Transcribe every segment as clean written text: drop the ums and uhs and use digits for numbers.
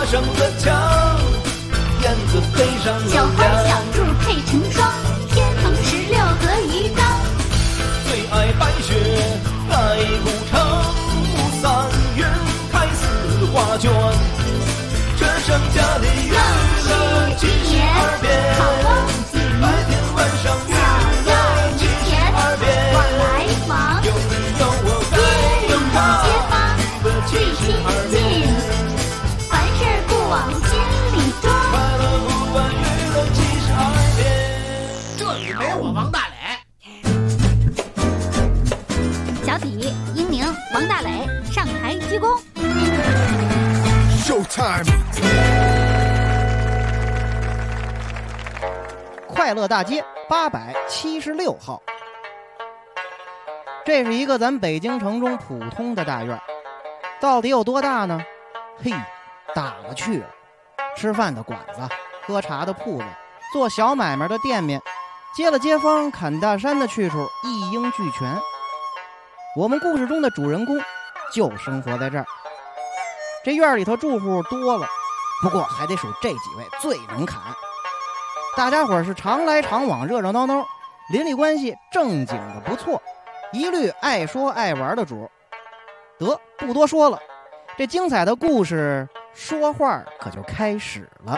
上的墙，燕子飞上了小花小兔配成双，天蓬16和鱼缸。 最爱白雪，爱古城，3月开似画卷。这剩下的娱乐72变，白天晚上娱乐72变。 往来房， 有你有我街里的街坊最亲近，凡事不往心里装。 快乐不完娱乐72变。 这里没我王大磊。 小体、英明、王大磊上台鞠躬。 Showtime！ 快乐大街876号，这是一个咱北京城中普通的大院，到底有多大呢？嘿，大了去了。吃饭的馆子，喝茶的铺子，做小买卖的店面，接了街坊砍大山的去处，一应俱全。我们故事中的主人公就生活在这儿。这院里头住户多了，不过还得数这几位最能砍。大家伙是常来常往，热热闹闹，邻里关系正经的不错，一律爱说爱玩的主。得，不多说了，这精彩的故事说话可就开始了。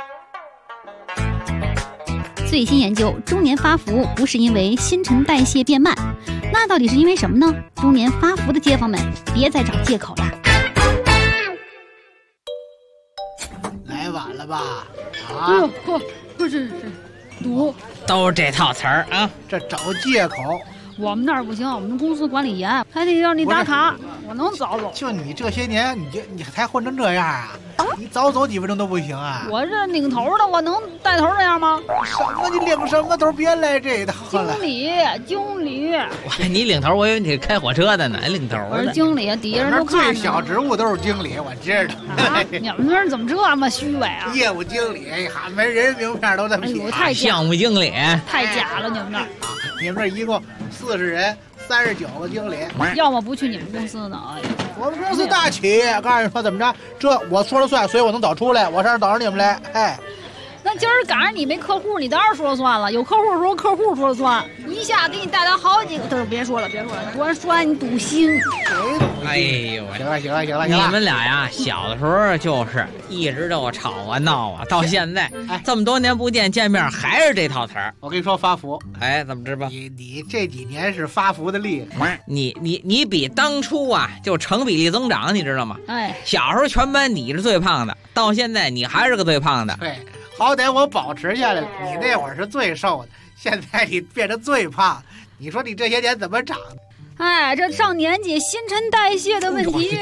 最新研究，中年发福不是因为新陈代谢变慢，那到底是因为什么呢？中年发福的街坊们别再找借口了。 来晚了吧？ 啊，不是赌， 都是这套词儿啊！ 这找借口。 我们那儿不行，我们公司管理严，还得让你打卡，我能早走。 就你这些年，你才混成这样啊？你早走几分钟都不行啊？ 我这领头的，我能带头那样吗？ 什么？你领什么头？别来这一套了。 经理， 你领头，我以为你是开火车的呢，领头的。 我是经理，底下人都看着。 最小职务都是经理，我知道。 啊，你们那儿怎么这么虚伪啊？ 业务经理，哈，没人名片都这么写。 太假， 项目经理太假了，你们那儿。 你们这一共40人，39个经理。 要么不去你们公司呢？哎呀， 我们公司大企业，告诉你说怎么着，这我说了算，所以我能早出来，我上这等着你们来。哎， 那今儿赶上你没客户，你当然说了算了。有客户的时候，客户说了算，一下给你带来好几个。都是别说了，多说你赌心。 哎呦， 行了， 你们俩呀，小的时候就是一直都吵啊闹啊，到现在这么多年不见面，还是这套词儿。 我跟你说发福， 哎，怎么知道？ 你这几年是发福的厉害。 你比当初啊就成比例增长，你知道吗？ 哎， 小时候全班你是最胖的，到现在你还是个最胖的。 对，好歹我保持下来了。你那会儿是最瘦的，现在你变成最胖，你说你这些年怎么长的？ 哎，这上年纪新陈代谢的问题。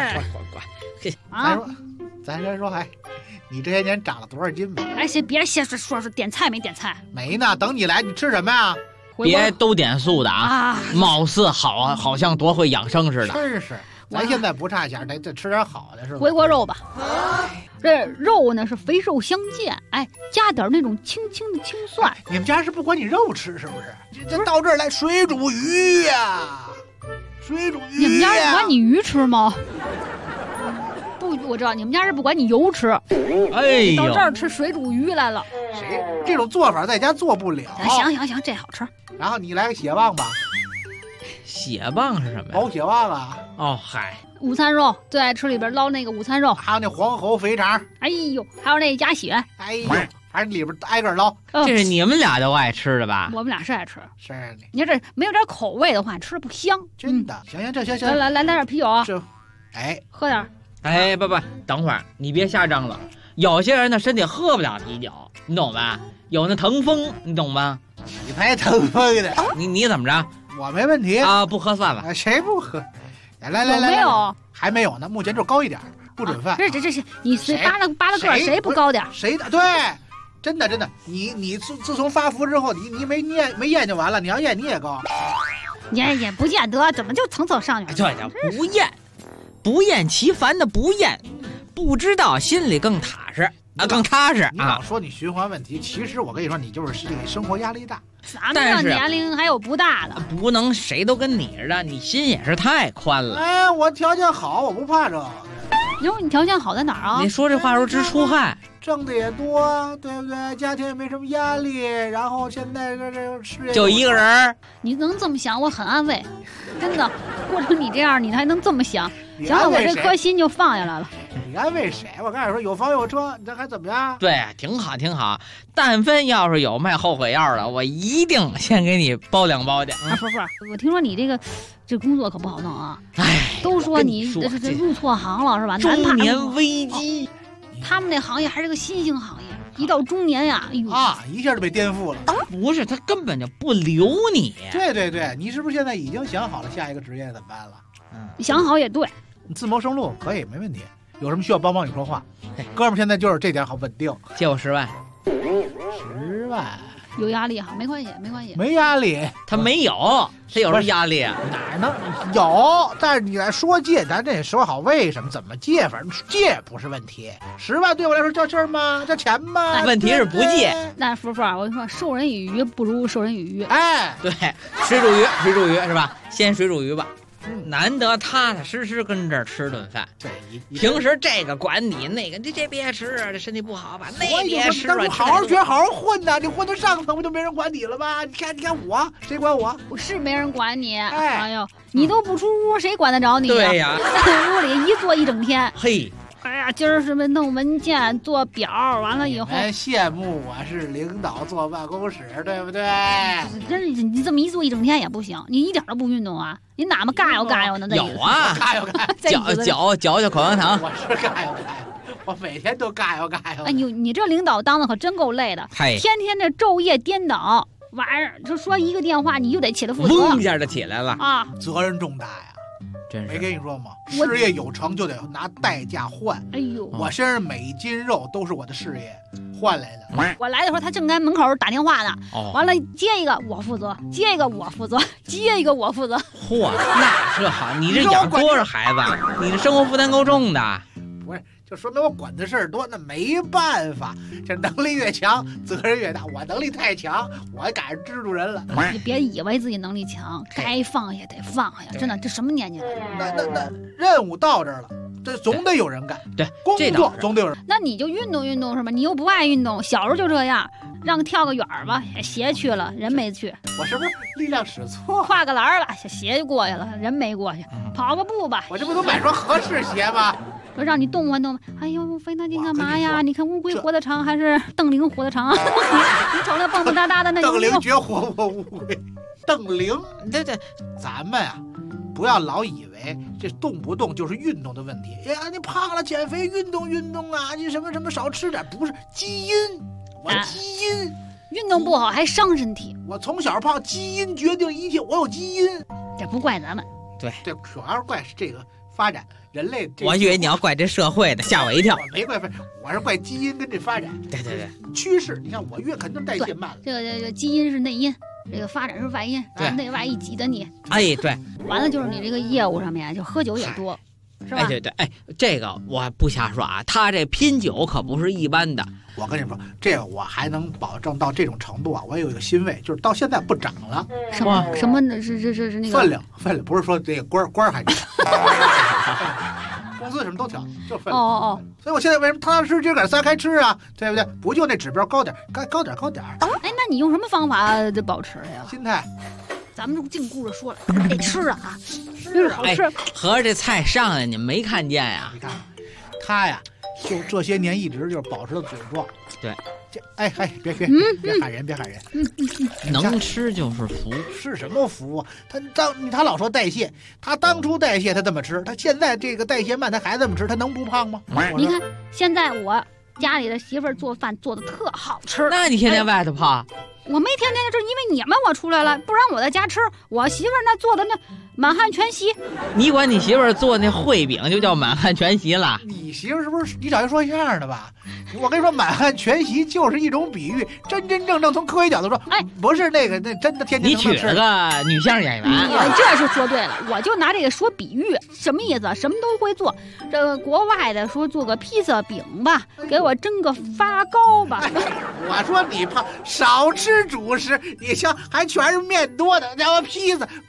咱先说，哎，你这些年长了多少斤吧？ 哎，别先说点菜没点菜？ 没呢，等你来，你吃什么呀？ 别都点素的啊！貌似好像多会养生似的。 真是，咱现在不差钱，得吃点好的，是吧？ 回锅肉吧。这肉呢是肥瘦相间，哎，加点那种轻轻的青蒜。 哎，你们家是不管你肉吃是不是？这到这儿来水煮鱼呀，水煮鱼呀。 你们家是管你鱼吃吗？不，我知道你们家是不管你油吃。 哎呦， 到这儿吃水煮鱼来了。 谁这种做法在家做不了？ 行，这好吃。 然后你来个血旺吧。 血棒是什么呀？ 保血旺啊！ 哦嗨， 午餐肉最爱吃里边捞那个午餐肉， 还有那黄喉肥肠， 哎呦，还有那鸭血， 哎呦，反正里边挨个捞。 这是你们俩都爱吃的吧？ 我们俩是爱吃。 是的。 你要这没有点口味的话，吃的不香。 真的。行，这行。 来点啤酒啊！ 这，哎， 喝点。 哎，不，等会儿你别瞎张了。有些人的身体喝不了啤酒，你懂吧？有那疼风，你懂吧？ 你才疼风的。 你怎么着？ 我没问题啊，不喝算了。 谁不喝？来， 有没有？ 还没有呢，目前就高一点，不准饭。 这是你随扒拉个，谁不高点？ 谁的？对，真的，你自从发福之后，你没验就完了，你要验你也高。 也不见得，怎么就层上去了？ 对，不厌其烦的不厌，不知道心里更踏实。更踏实啊！ 你老说你循环问题，其实我跟你说，你就是这个生活压力大。 咱们这年龄还有不大的， 不能谁都跟你似的，你心也是太宽了。 哎，我条件好，我不怕这。 你说你条件好在哪儿啊？ 你说这话时候直出汗。 挣的也多，对不对？家庭也没什么压力，然后现在这事业就一个人， 你能这么想，我很安慰。真的，过成你这样，你还能这么想？想想我这颗心就放下来了。 你安慰谁？我刚才说有房有车，这还怎么样？ 对，挺好挺好。但凡要是有卖后悔药的，我一定先给你包2包去。 不是，我听说你这工作可不好弄啊。 哎， 都说你这入错行了是吧？ 中年危机。 他们那行业还是个新兴行业，一到中年呀，哎呦一下就被颠覆了。 不是，他根本就不留你。 对，你是不是现在已经想好了下一个职业怎么办了？ 想好也对， 你自谋生路可以没问题。有什么需要帮你说话？哥们现在就是这点好稳定。 借我10万。 10万。 有压力哈，没关系， 没压力， 他没有，他有什么压力啊？ 哪能有？但是你来说借，咱得说好为什么，怎么借法，借不是问题。10万对我来说叫事儿吗？叫钱吗？ 问题是不借。 那福福，我跟你说，授人以鱼不如授人以渔。 哎， 对，水煮鱼是吧？先水煮鱼吧。难得踏踏实实跟这儿吃顿饭。 对， 平时这个管你，那个这别吃啊，这身体不好吧？那别吃啊，好好学，好好混呐！你混到上层不就没人管你了吗？你看我，谁管我？ 我是没人管你。哎呦，你都不出屋，谁管得着你？ 对呀， 在屋里一坐一整天。 嘿。 哎呀，今儿什么弄文件、做表，完了以后， 羡慕我是领导坐办公室，对不对？ 真是你这么一坐一整天也不行，你一点都不运动啊？你哪么嘎悠呢？ 有啊， 嘎悠， 嚼口香糖。 我是嘎悠，我每天都嘎悠。 哎呦，你这领导当的可真够累的，天天这昼夜颠倒，晚上就说一个电话，你就得起来负责， 嗡一下就起来了啊， 责任重大呀。没跟你说吗？事业有成就得拿代价换。 哎呦， 我身上每一斤肉都是我的事业换来的。 我来的时候，他正在门口打电话呢。完了接一个我负责，接一个我负责，接一个我负责。 嚯，那这好，你这养多少孩子？你这生活负担够重的。 不是，就说明我管的事儿多，那没办法。这能力越强，责任越大。我能力太强，我赶上蜘蛛人了。 你别以为自己能力强，该放下得放下。真的，这什么年纪了？ 那任务到这儿了，这总得有人干。 对， 工作总得有人。 那你就运动运动是吧？你又不爱运动，小时候就这样，让跳个远儿吧，鞋去了，人没去。 我是不是力量使错？ 跨个栏吧，鞋就过去了，人没过去。跑个步吧， 我这不都买双合适鞋吗？ 说让你动换动，哎呦，费那劲干嘛呀？你看乌龟活得长还是邓玲活得长？你瞅那蹦蹦哒哒的那邓玲绝活我乌龟。邓玲， 对， 咱们啊，不要老以为这动不动就是运动的问题。呀，你胖了减肥，运动啊！你什么少吃点，不是基因，我基因。 运动不好还伤身体。 我从小胖，基因决定一切，我有基因。 这不怪咱们。 对， 主要是怪是这个发展。人类， 我以为你要怪这社会的，吓我一跳。 我没怪，我是怪基因跟这发展。 对， 趋势。你看我越肯定代谢慢了。 这个基因是内因，这个发展是外因，内外一挤的你。 哎，对。 完了就是你这个业务上面就喝酒也多，是吧？ 对，哎，这个我不瞎说啊，他这拼酒可不是一般的。 我跟你说，这个我还能保证到这种程度啊！我有一个欣慰，就是到现在不涨了。 什么是那个分量，不是说这个官还涨。工资什么都调，就分量。 哦， 所以我现在为什么踏踏实实敢撒开吃啊？对不对？不就那指标高点。 哎，那你用什么方法保持呀？ 心态。 咱们就净顾着说了，得吃啊，就是好吃。 合着这菜上来你没看见呀？ 你看，他呀，就这些年一直就是保持着嘴壮。 对， 这别喊人，别喊人。 能吃就是福， 是什么福啊？他老说代谢，他当初代谢他这么吃，他现在这个代谢慢，他还这么吃，他能不胖吗？ 你看现在我家里的媳妇儿做饭做的特好吃， 那你天天外头胖？ 我没天天吃，因为你们我出来了，不然我在家吃。我媳妇儿那做的那满汉全席， 你管你媳妇儿做那烩饼就叫满汉全席了？ 你媳妇儿是不是你找一说相声的吧？我跟你说，满汉全席就是一种比喻，真正从科学角度说，不是那真的天天你娶了个女相声演员， 这是说对了。我就拿这个说比喻，什么意思？什么都会做。这个国外的说做个披萨饼吧，给我蒸个发糕吧。 我说你胖，少吃主食，你像还全是面多的，然后披萨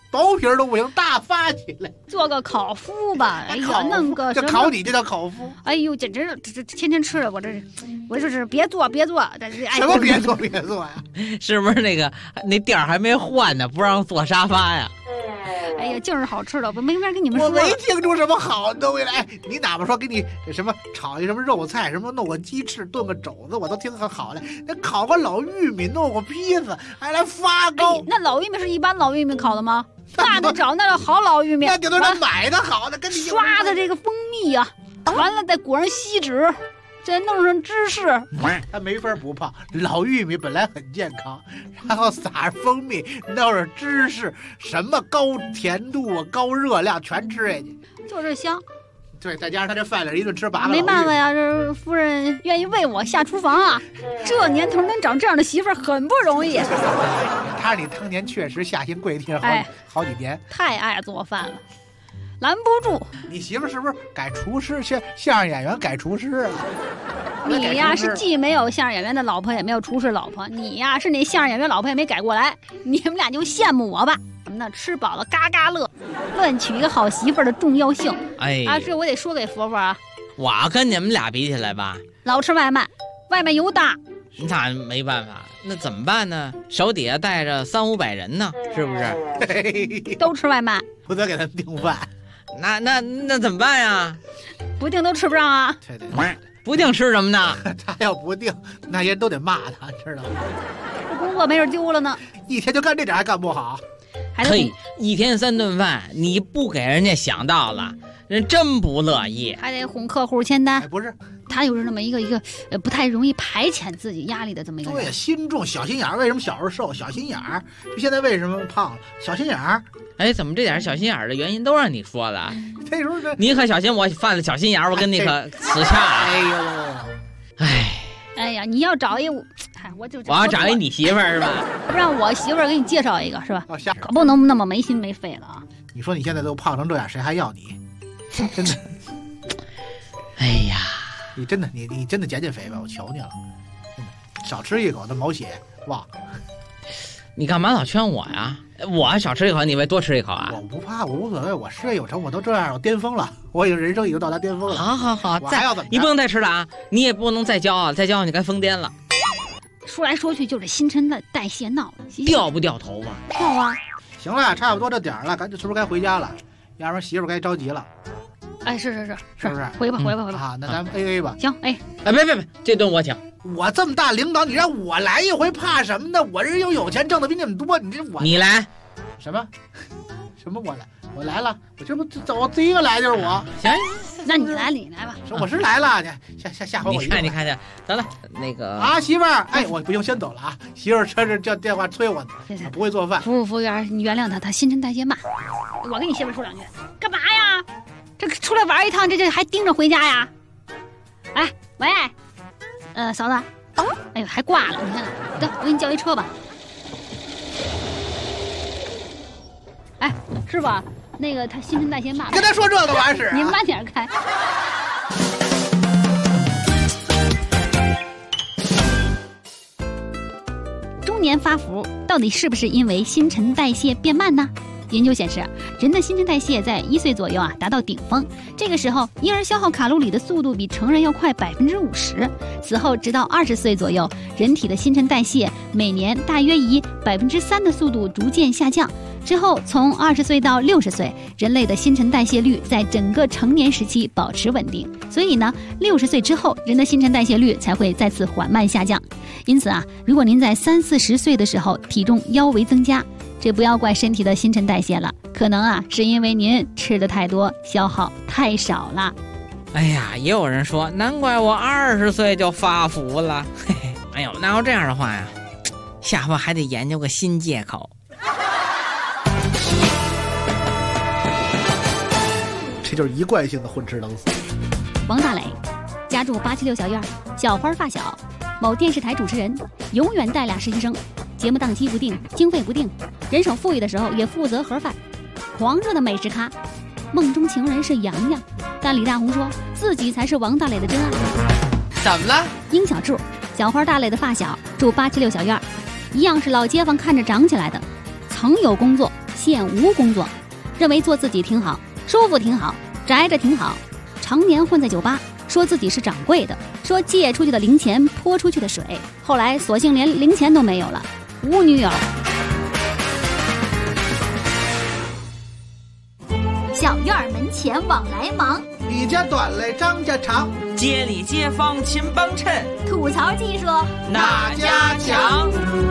薄皮儿都不行，大发起来。 做个烤麸吧，哎呀，弄个这什么烤你这叫烤麸？ 哎呦，简直这天天吃的，我这是别做，这什么别做呀？ 是不是那店儿还没换呢，不让做沙发呀？ 哎呀，净是好吃的，我没法跟你们说。 我没听出什么好东西来。哎，你哪怕说给你什么炒一什么肉菜，什么弄个鸡翅，炖个肘子，我都听很好了。那烤个老玉米，弄个披萨，还来发糕。 那老玉米是一般老玉米烤的吗？那得找那好老玉米， 那顶多是买的好的，跟你刷的这个蜂蜜呀，完了再裹上锡纸。再弄上芝士， 他没法不胖。老玉米本来很健康，然后撒上蜂蜜，弄上芝士，什么高甜度啊、高热量全吃下去， 就是香。 对，再加上他这饭量一顿吃8个。 没办法呀，这夫人愿意为我下厨房啊。这年头能找这样的媳妇儿很不容易。 他你当年确实下心跪地上好几年， 太爱做饭了。拦不住。 你媳妇是不是改厨师？相声演员改厨师了？ 你呀是既没有相声演员的老婆，也没有厨师老婆。你呀是那相声演员老婆也没改过来。你们俩就羡慕我吧。什么呢？吃饱了嘎嘎乐，论娶一个好媳妇儿的重要性。 哎啊，这我得说给佛佛啊。 我跟你们俩比起来吧， 老吃外卖，外卖油大。 那没办法，那怎么办呢？手底下带着300-500人呢，是不是？都吃外卖， 不得给他订饭。 那怎么办呀？ 不定都吃不上啊。 对， 不定吃什么呢？ 他要不定，那些人都得骂他，知道吗？ 这工作没准丢了呢。 一天就干这点还干不好？ 嘿，一天3顿饭，你不给人家想到了，人真不乐意。 还得哄客户签单。 不是， 他又是那么一个不太容易排遣自己压力的这么一个人。 对，心重小心眼儿。为什么小时候瘦？小心眼儿。就现在为什么胖了？小心眼儿。 哎，怎么这点小心眼儿的原因都让你说了？ 那时候你可小心我犯了小心眼儿，我跟你可死掐。 哎呦， 哎呀，你要找一我要找一你媳妇儿是吧？ 不让我媳妇儿给你介绍一个是吧？可不能那么没心没肺了啊！ 你说你现在都胖成这样，谁还要你？真的。 哎呀， 你真的你真的减肥吧，我求你了，少吃一口那毛血忘。 你干嘛老劝我呀？我少吃一口，你们多吃一口啊？ 我不怕，我无所谓，我事业有成，我都这样，我巅峰了，我人生已经到达巅峰了。 好， 我还要怎么？ 你不能再吃了啊！你也不能再骄傲，再骄傲你该疯癫了。 说来说去就是新陈代谢闹了， 掉不掉头发？ 掉啊！ 行了，差不多这点儿了，赶紧是不是该回家了？要不然媳妇该着急了。 哎，是不是？回吧啊！那咱们 AA 吧。 行，哎， 别，这顿我请。 我这么大领导，你让我来一回，怕什么呢？我这又有钱，挣的比你们多，你这我你来什么我来了，我这不走第一个来就是我。 行， 那你来吧。 我是来了，下回我你看，得了，那个啊，媳妇儿，哎，我不行，先走了啊。媳妇儿车这叫电话催我，不会做饭。 服务员，你原谅他新陈代谢慢。我跟你媳妇儿说两句，干嘛呀？这出来玩一趟，这还盯着回家呀？哎，喂，嫂子，哎呦，还挂了，你看看，得，我给你叫一车吧。哎，师傅，那个他新陈代谢慢， 跟他说这个玩意儿， 你慢点开。中年发福到底是不是因为新陈代谢变慢呢？研究显示，人的新陈代谢在1岁左右达到顶峰，这个时候婴儿消耗卡路里的速度比成人要快50%。此后直到20岁左右，人体的新陈代谢每年大约以3%的速度逐渐下降。之后从20岁到60岁，人类的新陈代谢率在整个成年时期保持稳定。所以呢，60岁之后，人的新陈代谢率才会再次缓慢下降。因此啊，如果您在30-40岁的时候体重腰围增加，这不要怪身体的新陈代谢了，可能啊是因为您吃的太多，消耗太少了。 哎呀，也有人说，难怪我20岁就发福了。嘿嘿，哎呦，那要这样的话呀，下回还得研究个新借口。 这就是一贯性的混吃等死。 王大磊家住876小院，小花发小，某电视台主持人，永远带俩实习生，节目档期不定，经费不定，人手富裕的时候也负责盒饭，狂热的美食咖，梦中情人是杨洋，但李大红说自己才是王大磊的真爱。 怎么了？ 殷小柱，小花大磊的发小，住876小院，一样是老街坊看着长起来的，曾有工作， 现无工作，认为做自己挺好，舒服挺好，宅着挺好，常年混在酒吧，说自己是掌柜的，说借出去的零钱泼出去的水，后来索性连零钱都没有了，无女友。 小院门前往来忙， 李家短来张家长， 街里街坊勤帮衬， 吐槽技术哪家强？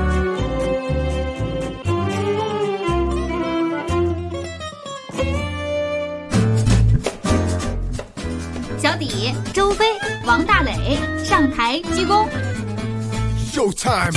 小底、周飞、王大磊上台鞠躬。 Showtime！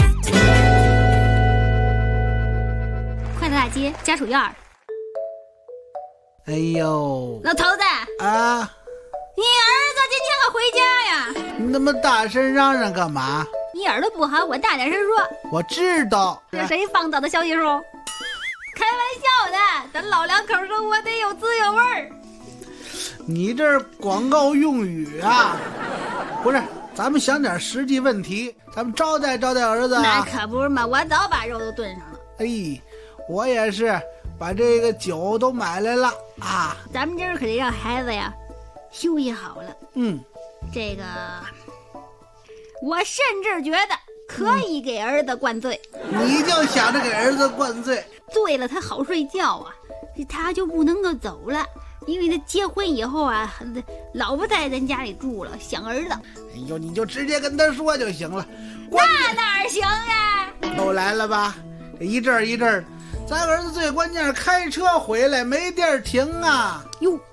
快乐大街家属院。 哎呦， 老头子， 啊， 你儿子今天可回家呀？ 你那么大声嚷嚷干嘛？ 你耳朵不好，我大点声说。 我知道。 这谁放倒的消息书？开玩笑的，咱老两口生活得有滋有味儿。 你这广告用语啊，不是，咱们想点实际问题，咱们招待招待儿子啊。 那可不是嘛，我早把肉都炖上了。 哎，我也是把这个酒都买来了啊。 咱们今儿可得让孩子呀休息好了。这个我甚至觉得可以给儿子灌醉。 你就想着给儿子灌醉， 醉了他好睡觉啊，他就不能够走了。因为他结婚以后啊，老不在咱家里住了，想儿子。 哎呦，你就直接跟他说就行了。 那哪行啊？ 都来了吧，一阵儿一阵儿。咱儿子最关键是开车回来没地儿停啊！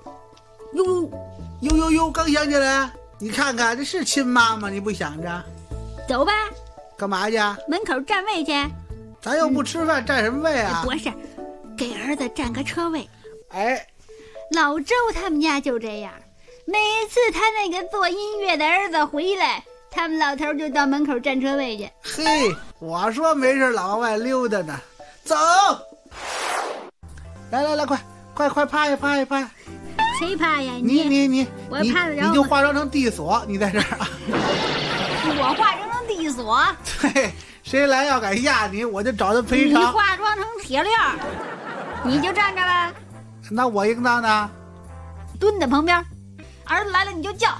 哟，刚想起来，你看看这是亲妈吗？你不想着？ 走吧。 干嘛去？ 门口占位去。 咱又不吃饭，占什么位啊？ 不是，给儿子占个车位。 哎。 老周他们家就这样，每次他那个做音乐的儿子回来，他们老头就到门口占车位去。 嘿，我说没事老往外溜达呢。走，来，快趴下。 谁趴呀？ 你， 我趴着， 你就化妆成地锁，你在这儿啊？ 我化妆成地锁？ 对，谁来要敢压你，我就找他赔偿。 你化妆成铁链，你就站着吧。 那我应当呢？ 蹲在旁边，儿子来了你就叫。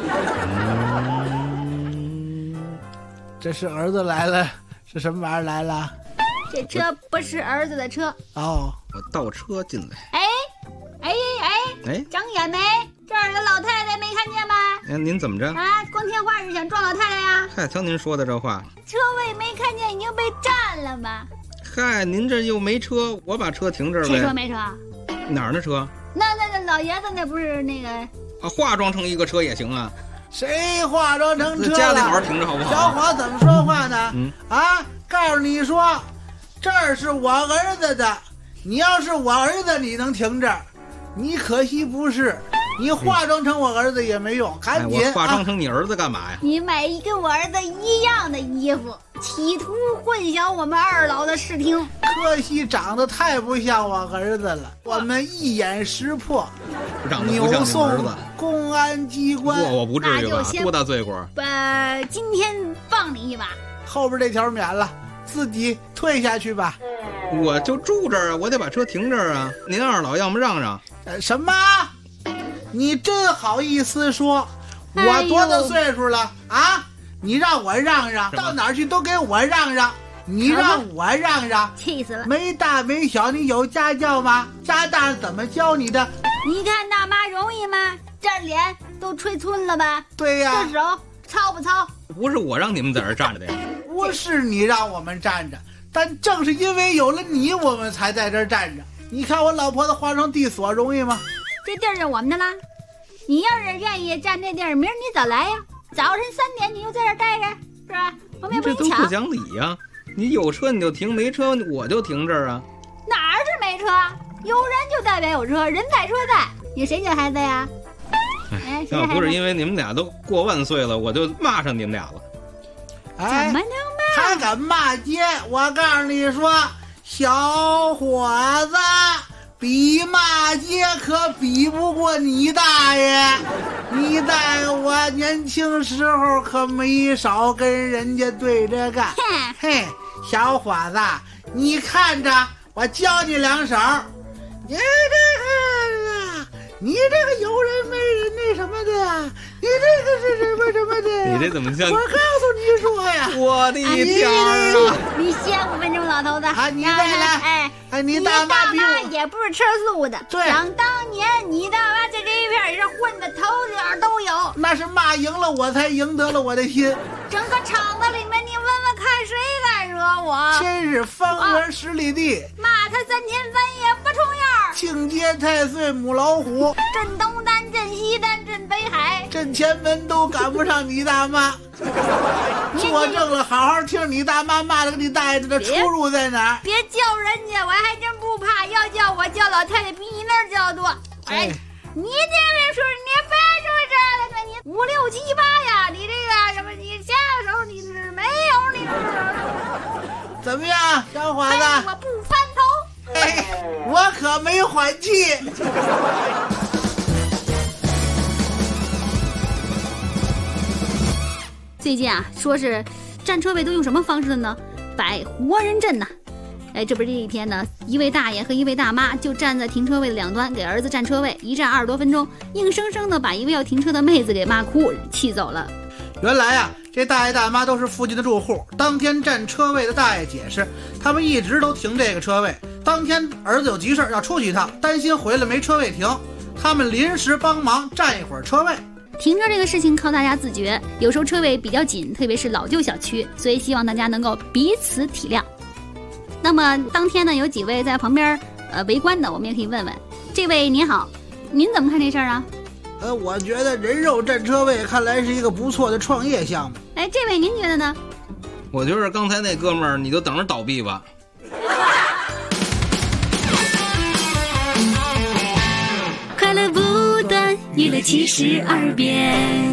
这是儿子来了，是什么玩意儿来了？ 这车不是儿子的车。 哦， 我倒车进来。 哎，长眼没？这儿有老太太没看见吗？ 您怎么着？ 啊，光天化日想撞老太太呀？ 嗨，瞧您说的这话。 车位没看见，已经被占了吗？ 嗨，您这又没车，我把车停这儿呗。 谁说没车？ 哪儿的车？ 那老爷子那不是那个啊，化妆成一个车也行啊。 谁化妆成车了？ 家里好好停着好不好？ 小伙怎么说话呢？告诉你说，这儿是我儿子的，你要是我儿子，你能停这儿？你可惜不是，你化妆成我儿子也没用，赶紧。 我化妆成你儿子干嘛呀？ 你买一跟我儿子一样的衣服，企图混淆我们二老的视听。 可惜长得太不像我儿子了，我们一眼识破，扭送公安机关。 我不至于吧？多大罪过？ 今天放你一把， 后边这条免了，自己退下去吧。 我就住这儿啊，我得把车停这儿啊。您二老要么让让？ 什么？你真好意思说？我多大岁数了啊？你让我让让，到哪儿去都给我让让。你让我让让， 气死了！ 没大没小，你有家教吗？家大人怎么教你的？ 你看大妈容易吗？这脸都吹皴了吧？ 对呀。 这手糙不糙？ 不是我让你们在这儿站着的呀。 不是你让我们站着，但正是因为有了你，我们才在这儿站着。你看我老婆子化成地锁容易吗？ 这地儿是我们的啦。你要是愿意占这地儿，明儿你早来呀。早晨3点你就在这儿待着，是吧？我们也不这都不讲理呀。你有车你就停，没车我就停这儿啊。 哪儿是没车？有人就代表有车，人在车在。你谁家孩子呀？ 要不是因为你们俩都过万岁了，我就骂上你们俩了。 怎么能骂？ 还敢骂街？我告诉你说，小伙子，比骂街可比不过你大爷。你大爷我年轻时候可没少跟人家对着干。嘿，小伙子，你看着我教你两手。你这个有人没人那什么的呀？你这个是什么什么的？ 你这怎么像？ 我告诉你说呀， 我的天啊！ 你歇5分钟，老头子。 啊，你再来。你大妈比我也不是吃素的。 对， 想当年你大妈在这一片也是混的头脸都有。 那是骂赢了我才赢得了我的心。 整个厂子里面，你问问看谁敢惹我？ 真是方圆10里地， 骂他3天3夜不重样。 庆接太岁母老虎， 镇东单、镇西单、镇北海、 镇前门都赶不上你大妈。作证了，好好听你大妈骂的跟你大爷的出入在哪儿？ 别叫人家，我还真不怕。要叫我叫老太太比你那儿叫多。哎，你这位数你别说这了，你5、6、7、8呀，你这个什么，你下手你是没有你。 怎么样，小伙子？ 我不翻头。 我可没缓气。 最近啊，说是占车位都用什么方式的呢？摆活人阵呢。这不是这一天呢，一位大爷和一位大妈就站在停车位的两端给儿子占车位，一站20多分钟，硬生生的把一位要停车的妹子给骂哭，气走了。 原来啊，这大爷大妈都是附近的住户。当天占车位的大爷解释，他们一直都停这个车位。当天儿子有急事要出去一趟，担心回来没车位停，他们临时帮忙占一会儿车位。 停车这个事情靠大家自觉，有时候车位比较紧，特别是老旧小区，所以希望大家能够彼此体谅。那么当天呢，有几位在旁边围观的，我们也可以问问。这位您好，您怎么看这事儿啊？ 我觉得人肉占车位看来是一个不错的创业项目。 这位您觉得呢？ 我觉得刚才那哥们儿，你就等着倒闭吧。 快乐不断，娱乐72变。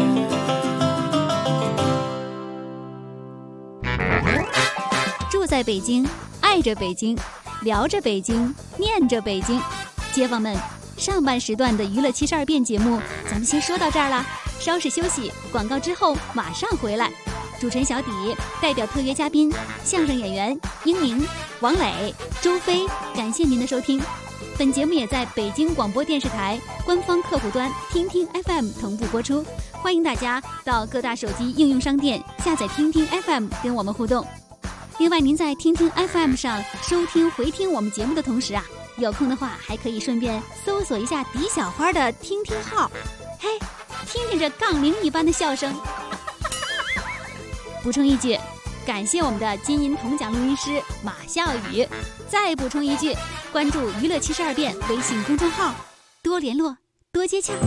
住在北京，爱着北京，聊着北京，念着北京。街坊们，上半时段的娱乐72变节目咱们先说到这儿了，稍事休息，广告之后马上回来。主持人小底代表特约嘉宾相声演员英明、王磊、周飞，感谢您的收听。本节目也在北京广播电视台官方客户端听听 FM 同步播出，欢迎大家到各大手机应用商店下载听听 FM 跟我们互动。另外，您在听听 FM 上收听回听我们节目的同时啊，有空的话还可以顺便搜索一下迪小花的听听号，嘿，听听这杠铃一般的笑声。补充一句，感谢我们的金银铜奖录音师马笑宇。再补充一句，关注娱乐72变微信公众号，多联络，多接洽。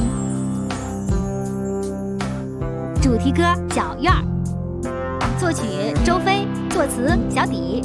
主题歌小院儿，作曲周飞，作词小底。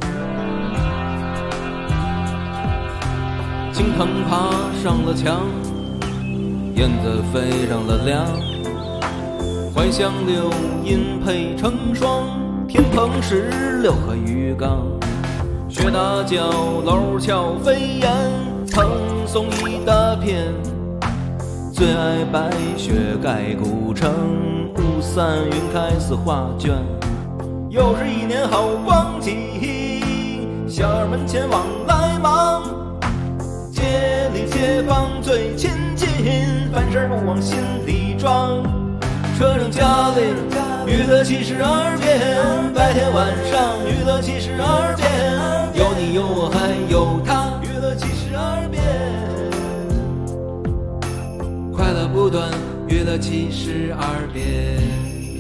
青藤爬上了墙，燕子飞上了梁，怀乡柳荫配成双，天棚16个鱼缸，雪大角楼峭飞檐，苍松一大片，最爱白雪盖古城，雾散云开似画卷，又是一年好光景，小儿门前往来忙，街里街坊最亲近，凡事不往心里装，车上家里娱乐72变，白天晚上娱乐72变，有你有我还有他，娱乐72变，快乐不断，娱乐72变。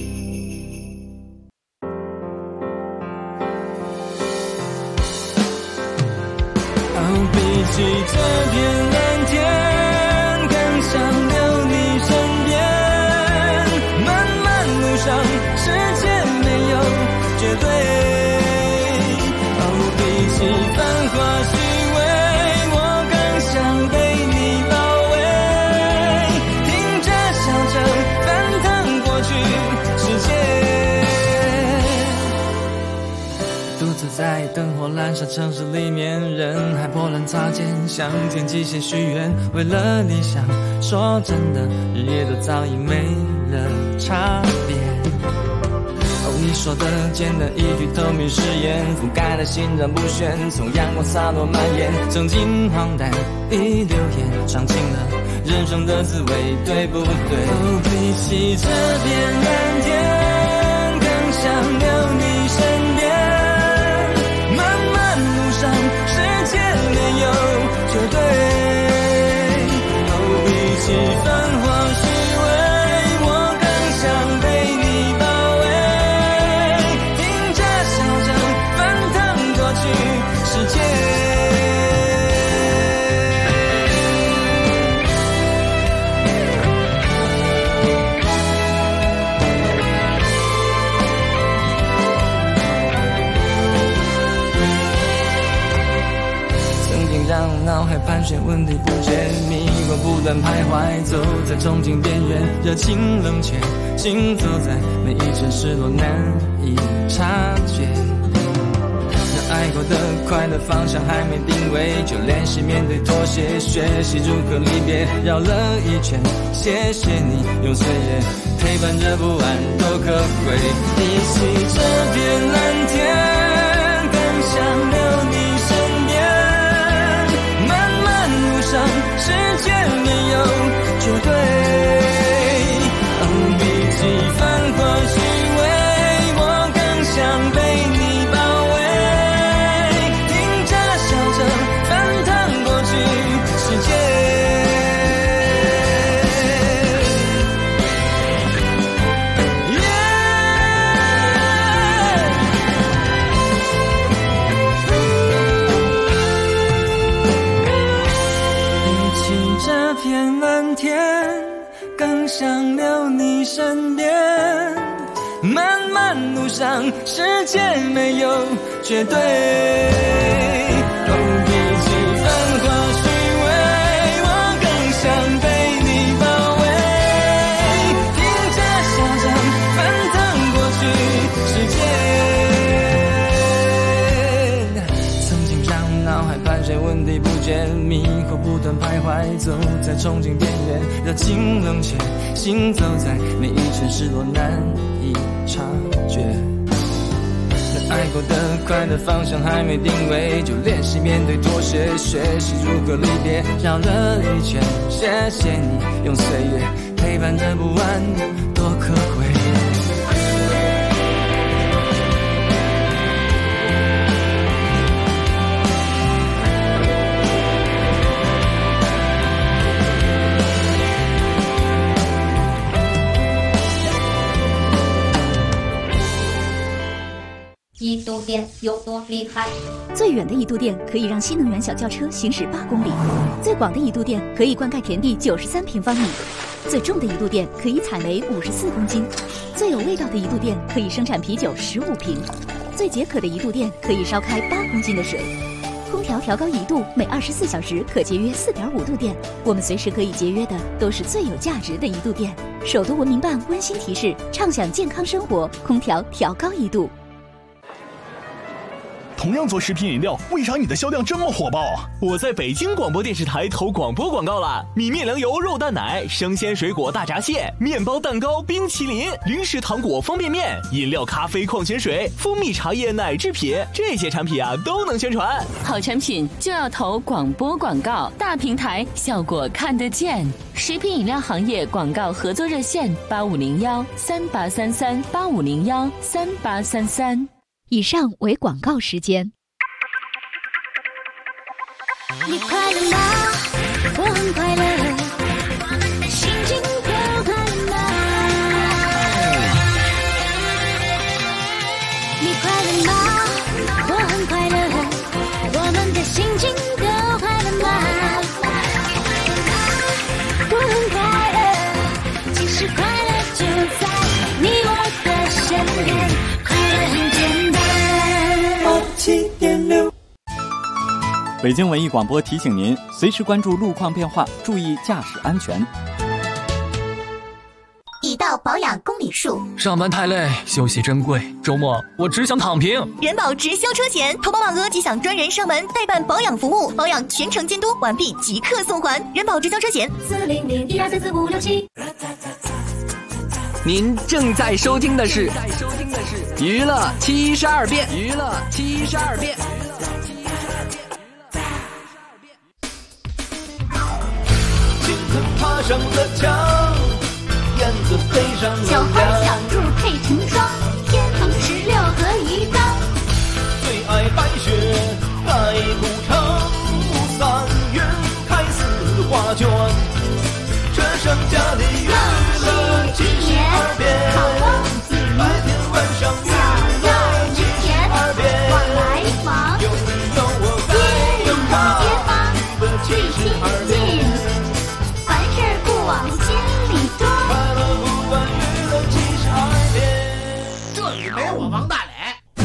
比起这片蓝天，更想留你身边，漫漫路上世界没有绝对，比起繁华虚伪，我更想被你包围，听着笑着翻腾过去世界，独自在灯火阑珊城市里面，人海波澜擦肩，向天际线许愿，为了理想，说真的，日夜都早已没了差别。 你说的简单一句透明誓言，覆盖了心脏不旋，从阳光洒落蔓延，曾经荒诞一流言，尝尽了人生的滋味，对不对？比起这片蓝天，更想留你身边，漫漫路上世界没有绝对，比起繁华虚伪，我更想被你包围，听着笑着翻腾过去世界。让脑海盘旋，问题不解，迷惑不断徘徊，走在憧憬边缘，热情冷却，行走在每一程失落难以察觉。那爱过的快乐方向还没定位，就练习面对妥协，学习如何离别，绕了一圈，谢谢你用岁月陪伴着不安，多可贵。比起这片蓝天，更想留你身边，世界没有绝对，比起繁华虚伪，我更想被你包围，听着笑着翻腾过去世界。这片蓝天，更想留你身边，漫漫路上世界没有绝对，比起繁华虚伪，我更想被你包围，听着笑着翻腾过去世界。曾经让脑海盘旋，问题不解，迷惑不断徘徊，走在憧憬边缘，热情冷却，行走在每一程失落难以察觉。那爱过的快乐方向还没定位，就练习面对妥协，学习如何离别，绕了一圈，谢谢你用岁月陪伴着不安，多可贵。 一度电有多厉害？ 最远的一度电可以让新能源小轿车行驶8公里，最广的一度电可以灌溉田地93平方米，最重的一度电可以采煤54公斤，最有味道的一度电可以生产啤酒15瓶，最解渴的一度电可以烧开8公斤的水。空调调高1度，每24小时可节约4.5度电。我们随时可以节约的都是最有价值的一度电。首都文明办温馨提示：畅享健康生活，空调调高1度。 同样做食品饮料，为啥你的销量这么火爆啊？ 我在北京广播电视台投广播广告了，米面粮油肉蛋奶、生鲜水果大闸蟹、面包蛋糕、冰淇淋、零食糖果、方便面、饮料、咖啡、矿泉水、蜂蜜茶叶、奶制品，这些产品啊都能宣传。 好产品就要投广播广告，大平台效果看得见。食品饮料行业广告合作热线8501-3833-8501-3833。 以上为广告时间。 你快乐吗？我很快乐，心情都快乐吗？你快乐吗？我很快乐，我们的心情都快乐吗？我很快乐，其实快乐就在你我的身边，快乐很简单。7.6 北京文艺广播提醒您，随时关注路况变化，注意驾驶安全。 已到保养公里数。 上班太累，休息珍贵，周末我只想躺平。 人保直销车险，投保满额即享专人上门代办保养服务，保养全程监督，完毕即刻送还。人保直销车险40012344567。 您正在收听的是娱乐72变。娱乐72变。 青藤爬上了墙，燕子飞上了小花梁。 小猪配成双，天蓬16和鱼缸。 最爱白雪，爱古城，3月开4画卷。这剩下的娱乐72变，白天晚上娱乐72变。 往来忙， 有你有我该有他，娱乐72变。 凡事不往心里装， 快乐不断娱乐72变。 这里没我王大磊。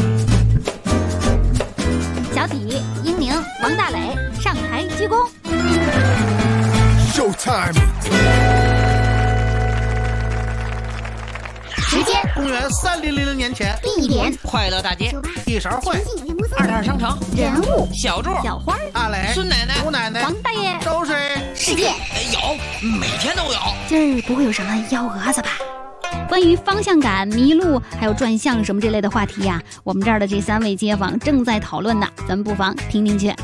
小体、英宁、王大磊上台鞠躬。 Showtime。 时间： 公元3000年前。 地点： 快乐大街。 一勺会。 22商城。 人物： 小猪、 小花、 大磊、 孙奶奶、 吴奶奶、 王大爷。 都是世界有，每天都有。 今儿不会有什么幺蛾子吧？关于方向感、迷路还有转向什么这类的话题呀，我们这儿的这3位街坊正在讨论呢，咱们不妨听听去。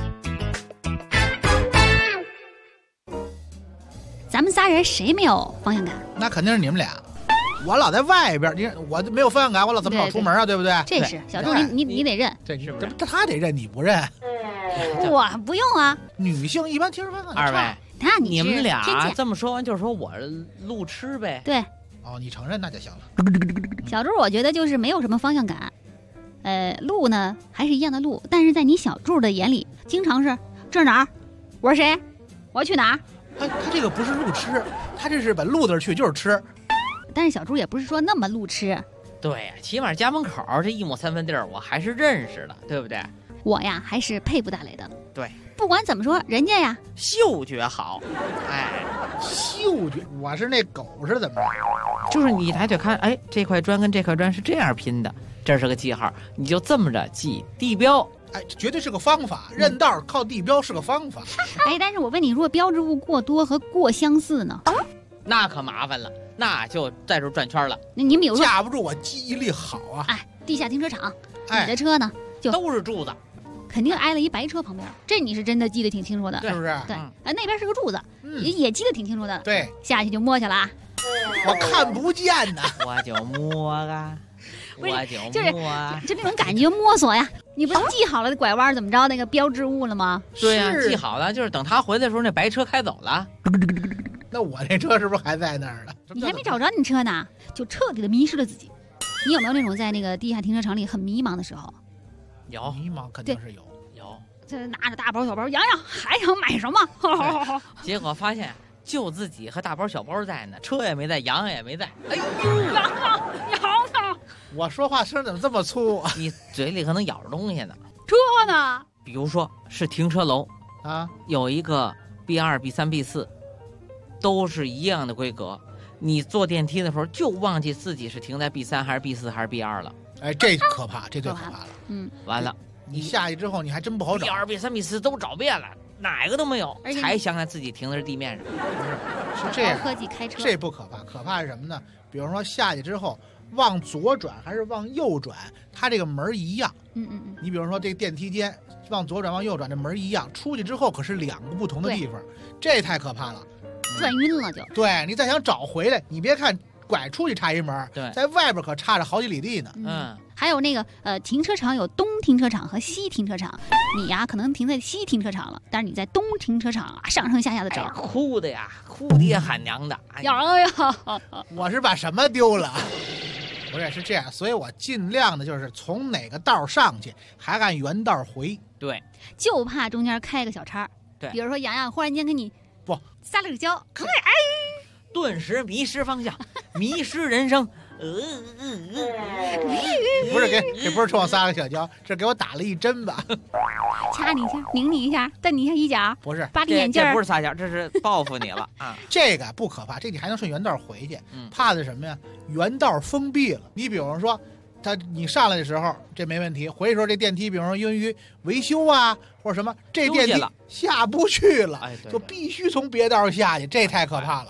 咱们仨人谁没有方向感？ 那肯定是你们俩。我老在外边，我没有方向感，我怎么老出门啊？对不对？ 这是小猪，你得认， 这是不是？他得认，你不认？ 我不用啊。 女性一般其实方向感 2位， 那你们俩这么说完，就是说我路痴呗？ 对。 哦，你承认那就行了。 小猪，我觉得就是没有什么方向感。路呢还是一样的路，但是在你小猪的眼里，经常是这是哪儿？我是谁？我要去哪儿？ 他这个不是路痴，他这是把路字去就是吃。 但是小猪也不是说那么路痴。 对呀，起码家门口这1亩3分地儿我还是认识的，对不对？ 我呀还是佩服大磊的。 对， 不管怎么说，人家呀嗅觉好。哎， 嗅觉，我是那狗是怎么着？ 就是你抬腿看，哎，这块砖跟这块砖是这样拼的，这是个记号，你就这么着记地标。 哎，绝对是个方法，认道靠地标是个方法。 哎，但是我问你，如果标志物过多和过相似呢？ 那可麻烦了，那就在这转圈了。 你比如说， 架不住我记忆力好啊。 哎，地下停车场，你的车呢就都是柱子， 肯定挨了一白车旁边，这你是真的记得挺清楚的， 是不是？ 对，那边是个柱子，也记得挺清楚的。 对， 下去就摸去了啊。 我看不见呢， 我就摸啊。 就是那种感觉摸索呀，你不是记好了拐弯怎么着那个标志物了吗？ 对呀，记好了，就是等他回来的时候，那白车开走了。 那我那车是不是还在那儿呢？ 你还没找着你车呢，就彻底的迷失了自己。你有没有那种在那个地下停车场里很迷茫的时候？ 有， 迷茫肯定是有。 这拿着大包小包，洋洋还想买什么？ 结果发现就自己和大包小包在呢，车也没在，洋洋也没在。哎呦， 洋洋！ 我说话声怎么这么粗啊？ 你嘴里可能咬着东西呢。 车呢？ 比如说是停车楼啊， 有一个 B2、B3、B4，都是一样的规格。你坐电梯的时候就忘记自己是停在 B3 还是 B4 还是 B2 了。 哎，这可怕，这最可怕了。 完了， 你下去之后你还真不好找。 B2、B3、B4 都找遍了，哪个都没有，才想起来自己停的是地面上。 是这样， 科技开车这不可怕，可怕是什么呢？比如说下去之后往左转还是往右转，它这个门一样。你比如说这个电梯间往左转往右转，这门一样，出去之后可是2个不同的地方，这太可怕了， 转晕了就。 对，你再想找回来，你别看拐出去差一门， 对， 在外边可差着好几里地呢。 还有那个停车场有东停车场和西停车场，你呀可能停在西停车场了，但是你在东停车场啊上上下下的找， 哭的呀，哭爹喊娘的。 呀呀， 我是把什么丢了？不是，是这样，所以我尽量的就是从哪个道上去，还按原道回。 对， 就怕中间开个小叉。 对， 比如说洋洋忽然间跟你不撒了个娇， 顿时迷失方向，迷失人生。 不是这不是冲我撒个小娇，这给我打了一针吧， 掐你一下，拧你一下，蹬你一下衣角， 不是把你眼镜， 这不是撒娇，这是报复你了啊！ 这个不可怕，这你还能顺原道回去，怕的什么呀？原道封闭了。你比如说，你上来的时候这没问题，回去时候这电梯，比如说因为维修啊或者什么，这电梯下不去了，就必须从别道下去，这太可怕了。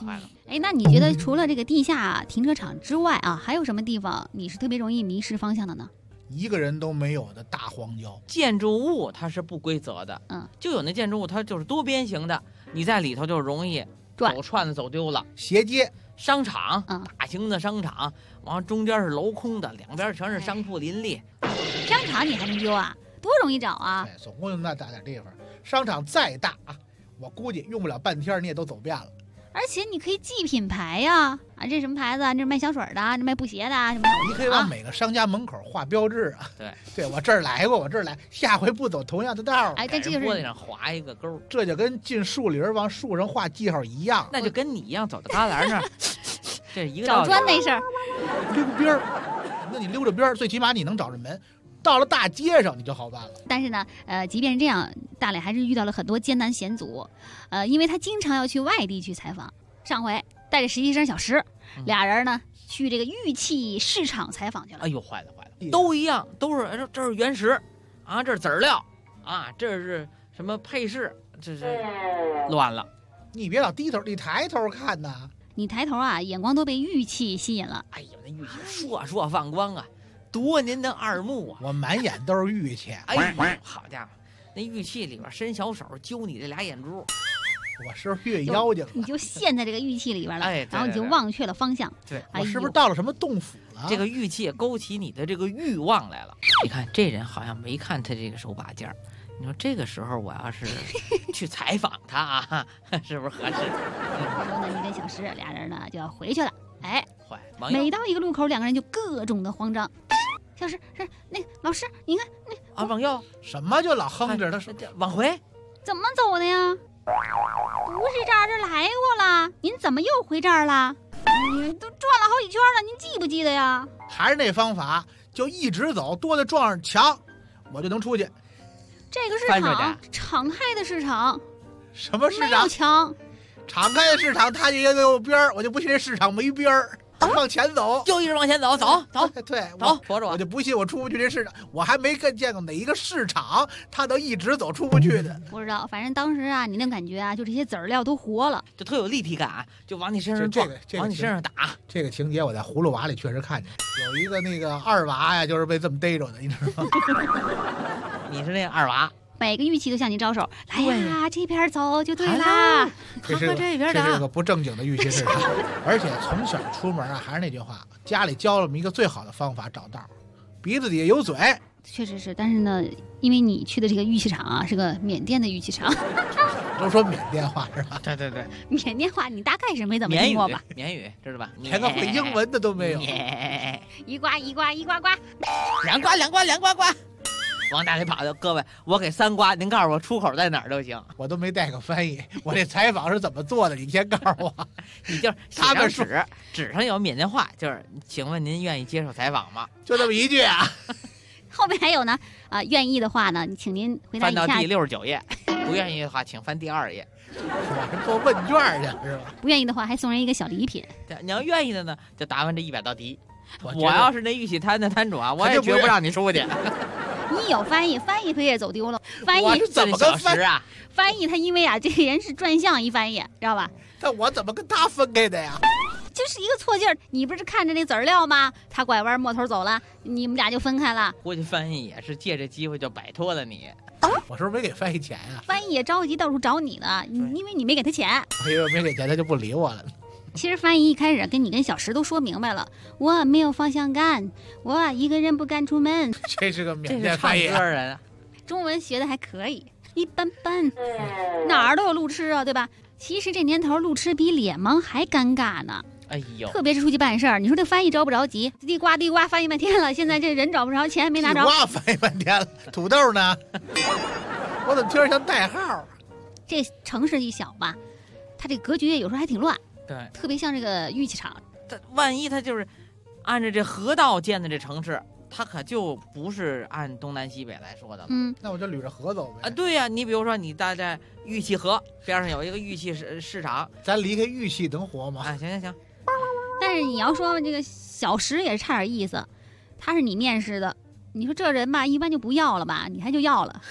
哎，那你觉得除了这个地下停车场之外啊，还有什么地方你是特别容易迷失方向的呢？ 一个人都没有的大荒郊。 建筑物它是不规则的，就有那建筑物它就是多边形的，你在里头就容易走串子走丢了。 斜街、 商场，大型的商场，完了中间是镂空的，两边全是商铺林立。 商场你还能丢啊？多容易找啊！ 总共就那大点地方，商场再大啊，我估计用不了半天你也都走遍了。 而且你可以记品牌呀，啊，这什么牌子啊？这卖香水的，这卖布鞋的，什么？ 你可以往每个商家门口画标志啊。对，我这儿来过，我这儿来，下回不走同样的道。 哎，这就是玻璃上划一个勾， 这就跟进树林往树上画记号一样。 那就跟你一样，走到旮旯那儿，这一个找砖那事儿， 溜边儿。那你溜着边儿，最起码你能找着门。到了大街上你就好办了。 但是呢，即便是这样，大磊还是遇到了很多艰难险阻，因为他经常要去外地去采访。上回带着实习生小石，俩人呢去这个玉器市场采访去了。 哎呦，坏了，都一样，都是这是原石啊，这是籽料啊，这是什么配饰，这是乱了。 你别老低头，你抬头看呐。 你抬头啊，眼光都被玉器吸引了。 哎呦，那玉器烁烁放光啊！夺您的二目啊！ 我满眼都是玉器。 哎呦，好家伙，那玉器里边伸小手揪你这俩眼珠， 我是不是越妖精了？ 你就陷在这个玉器里边了， 哎， 然后你就忘却了方向。 对， 我是不是到了什么洞府了？ 这个玉器勾起你的这个欲望来了。你看这人好像没看他这个手把件儿，你说这个时候我要是去采访他啊，是不是合适？ 然后呢，你跟小石俩人呢就要回去了。哎， 坏， 每到一个路口，两个人就各种的慌张。小石是那老师，你看那往右， 什么就老哼着？他说往回， 怎么走的呀？不是这儿，这来过了。您怎么又回这儿了？你都转了好几圈了，您记不记得呀？ 还是那方法，就一直走，多的撞上墙，我就能出去。 这个市场敞开的市场， 什么市场？ 没有墙。 敞开的市场，它也有边儿，我就不信这市场没边儿。往前走， 就一直往前走，走， 对， 走，驮着我就不信我出不去这市场。我还没见过哪一个市场，他能一直走出不去的。 不知道，反正当时啊，你那感觉啊，就这些籽料都活了， 就特有立体感，就往你身上撞，往你身上打。 这个情节我在葫芦娃里确实看见，有一个那个二娃呀，就是被这么逮着的，你知道吗？ 你是那个二娃。 每个玉器都向你招手，来呀，这边走就对啦。 这是个不正经的玉器市场，而且从小出门啊，还是那句话，家里教了我们一个最好的方法找道，鼻子底下有嘴。 确实是，但是呢，因为你去的这个玉器厂啊，是个缅甸的玉器厂， 都说缅甸话是吧？ 对， 缅甸话你大概是没怎么听过吧？ 缅语知道吧？ 连个会英文的都没有。 一呱一呱一呱呱， 两呱两呱两呱呱。往大里跑的，各位，我给3呱，您告诉我出口在哪儿都行。 我都没带个翻译，我这采访是怎么做的？你先告诉我。 你就是他个纸上有缅甸话，就是请问您愿意接受采访吗？ 就这么一句啊。 后面还有呢，愿意的话呢，请您回答以下。 翻到第69页，不愿意的话，请翻第2页。 我是做问卷去是吧？ 不愿意的话，还送人一个小礼品。 对，你要愿意的呢，就答完这100道题。我要是那玉器摊的摊主啊，我也绝不让你出去。 你有翻译他也走丢了。翻译是怎么跟翻啊？ 翻译他因为啊，这个人是转向一翻译，知道吧？ 但我怎么跟他分开的呀？ 就是一个错劲儿。你不是看着那籽料吗？他拐弯抹头走了，你们俩就分开了。 估计翻译也是借这机会就摆脱了你。 我是不是没给翻译钱呀？ 翻译也着急到处找你呢，因为你没给他钱。 因为没给钱，他就不理我了。 其实翻译一开始跟小石都说明白了，我没有方向感，我一个人不敢出门。 这是个缅甸翻译人， 中文学的还可以，一般般，哪儿都有路痴啊，对吧？其实这年头路痴比脸盲还尴尬呢。 哎呦， 特别是出去办事儿，你说这翻译着不着急，地瓜翻译半天了，现在这人找不着，钱没拿着。 地瓜翻译半天了，土豆呢？我怎么听着像代号？ 这城市一小吧，它这格局有时候还挺乱。 对， 特别像这个玉器厂， 万一他就是按照这河道建的这城市，他可就不是按东南西北来说的了。 那我就捋着河走呗。 啊，对呀，你比如说你大在玉器河边上有一个玉器市场， 咱离开玉器能活吗？ 啊，行。 但是你要说这个小石也是差点意思，他是你面试的，你说这人吧，一般就不要了吧，你还就要了。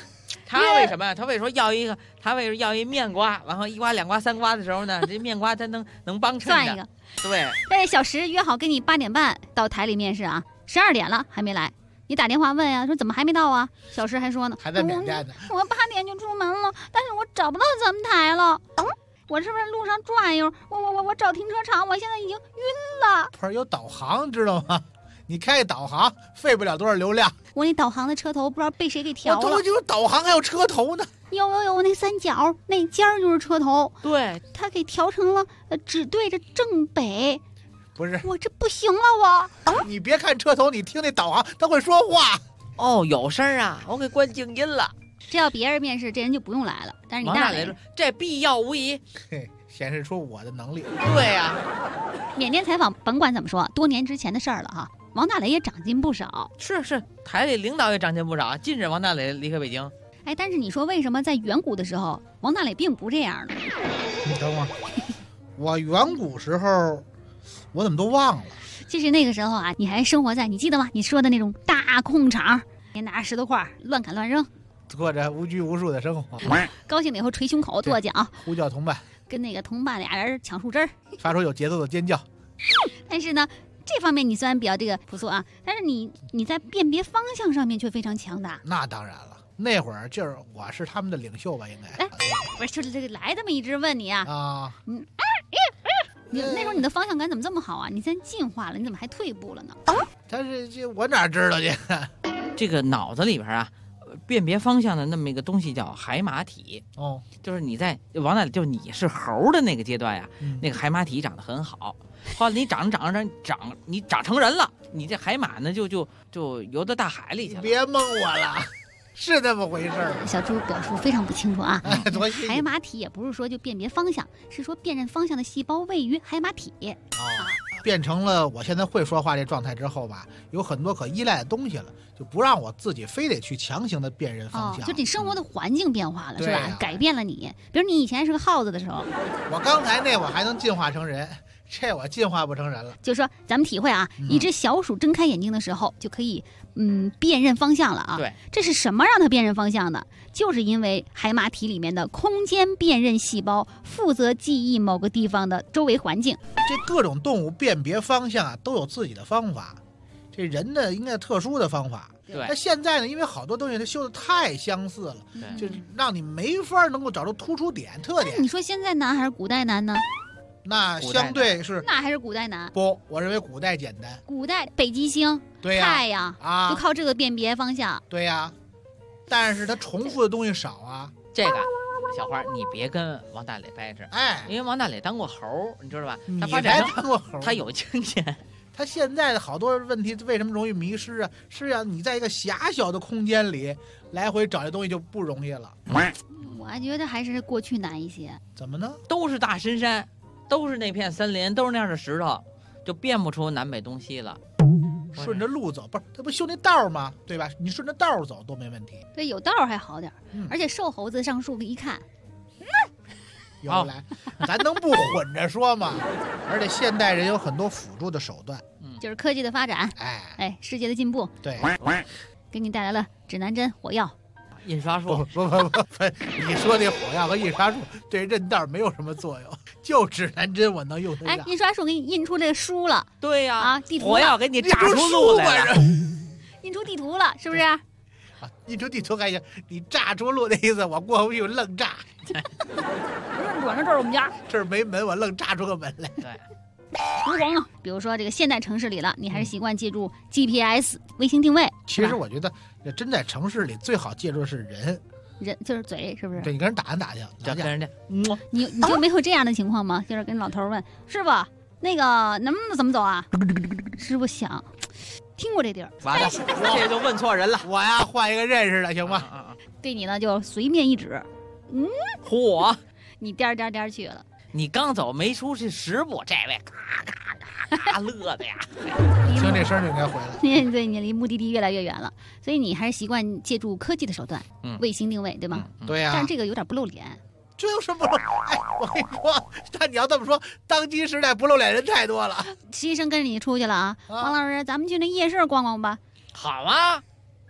他为什么？他为什么要一个？他为什么要一面瓜？然后一瓜、两瓜、三瓜的时候呢，这面瓜它能帮衬算一个。 对。 哎，小石约好跟你8点半到台里面试啊，12点了还没来。你打电话问呀，说怎么还没到啊？小石还说呢， 还在缅甸呢。 我8点就出门了，但是我找不到咱们台了。我是不是路上转悠？我找停车场，我现在已经晕了。 不是有导航知道吗？你开导航费不了多少流量。 我那导航的车头不知道被谁给调了。 我有导航还有车头呢。 有那三角那尖儿就是车头。 对， 他给调成了只对着正北。 不是， 我这不行了我。 你别看车头，你听那导航，他会说话。 哦，有声啊，我给关静音了。 这要别人面试，这人就不用来了。但是你王大磊说这必要无疑， 显示出我的能力。 对呀。 缅甸采访甭管怎么说，多年之前的事儿了哈。王大磊也长进不少。 是，台里领导也长进不少，禁止王大磊离开北京。 哎，但是你说为什么在远古的时候，王大磊并不这样呢？ 你等会儿，我远古时候，我怎么都忘了。 就是那个时候啊，你还生活在你记得吗？你说的那种大空场，别拿石头块乱砍乱扔， 过着无拘无束的生活。 高兴了以后捶胸口跺脚， 呼叫同伴， 跟那个同伴俩人抢树枝儿， 发出有节奏的尖叫。 但是呢，这方面你虽然比较这个朴素啊，但是你在辨别方向上面却非常强大。 那当然了，那会儿就是我是他们的领袖吧，应该。 不是，就是这个来这么一直问你啊。 啊。 你那时候你的方向感怎么这么好啊？你现在进化了，你怎么还退步了呢？ 但是这我哪知道去？ 这个脑子里边啊，辨别方向的那么一个东西叫海马体。 哦， 就是你在王大磊，就你是猴的那个阶段呀，那个海马体长得很好。后来你长你长成人了，你这海马呢就游到大海里去了。 别蒙我了。是那么回事儿。 小猪表述非常不清楚啊。 多海马体也不是说就辨别方向，是说辨认方向的细胞位于海马体。 变成了我现在会说话这状态之后吧，有很多可依赖的东西了，就不让我自己非得去强行的辨认方向。 就你生活的环境变化了，是吧？改变了你。比如你以前是个耗子的时候， 我刚才那我还能进化成人，这我进化不成人了。 就是说咱们体会啊，一只小鼠睁开眼睛的时候就可以辨认方向了啊。 对， 这是什么让它辨认方向的？就是因为海马体里面的空间辨认细胞负责记忆某个地方的周围环境。 这各种动物辨别方向啊都有自己的方法，这人呢应该有特殊的方法。 对， 那现在呢，因为好多东西它修的太相似了，就让你没法能够找出突出点特点。 你说现在难还是古代难呢？ 那相对是那还是古代难。 不，我认为古代简单。 古代北极星、 对太阳啊， 就靠这个辨别方向。 对呀，但是它重复的东西少啊。 这个小花，你别跟王大磊掰扯，因为王大磊当过猴，你知道吧？他发展当过猴， 他有经验。 他现在的好多问题为什么容易迷失啊？是啊，你在一个狭小的空间里来回找这东西就不容易了。 我觉得还是过去难一些。 怎么呢？ 都是大深山，都是那片森林，都是那样的石头，就辨不出南北东西了。 顺着路走，不是他不修那道吗？对吧？你顺着道走都没问题。 对，有道还好点，而且瘦猴子上树一看， 又来，咱能不混着说吗？而且现代人有很多辅助的手段， 就是科技的发展，世界的进步， 对， 给你带来了指南针、火药、 印刷术。 不，你说那火药和印刷术对认道没有什么作用，就指南针我能用得上。 印刷术给你印出这个书了， 对呀， 地图火药给你炸出路来了， 印出地图了，是不是？ 印出地图还行，你炸出路那意思，我过不去，我愣炸。 转到这儿，我们家这儿没门，我愣炸出个门来。 对。 如果呢，比如说这个现代城市里了，你还是习惯借助 GPS 卫星定位。 其实我觉得，真在城市里最好借助的是人就是嘴，是不是？ 对，你跟人打去， 跟人家你就没有这样的情况吗？就是跟老头问师傅，那个能不能怎么走啊？师傅想，听过这地儿， 完了，这就问错人了。 我呀，换一个认识的，行吗？ 对你呢，就随便一指， 嚯， 你颠去了。 你刚走没出去10步，这位嘎嘎嘎嘎乐的呀！ 听这声就应该回来。 对，你离目的地越来越远了，所以你还是习惯借助科技的手段，卫星定位，对吗？ 对呀。 但是这个有点不露脸。 这有什么不露？哎，我跟你说，但你要这么说，当今时代不露脸人太多了。 实习生跟着你出去了啊，王老师，咱们去那夜市逛逛吧。 好啊。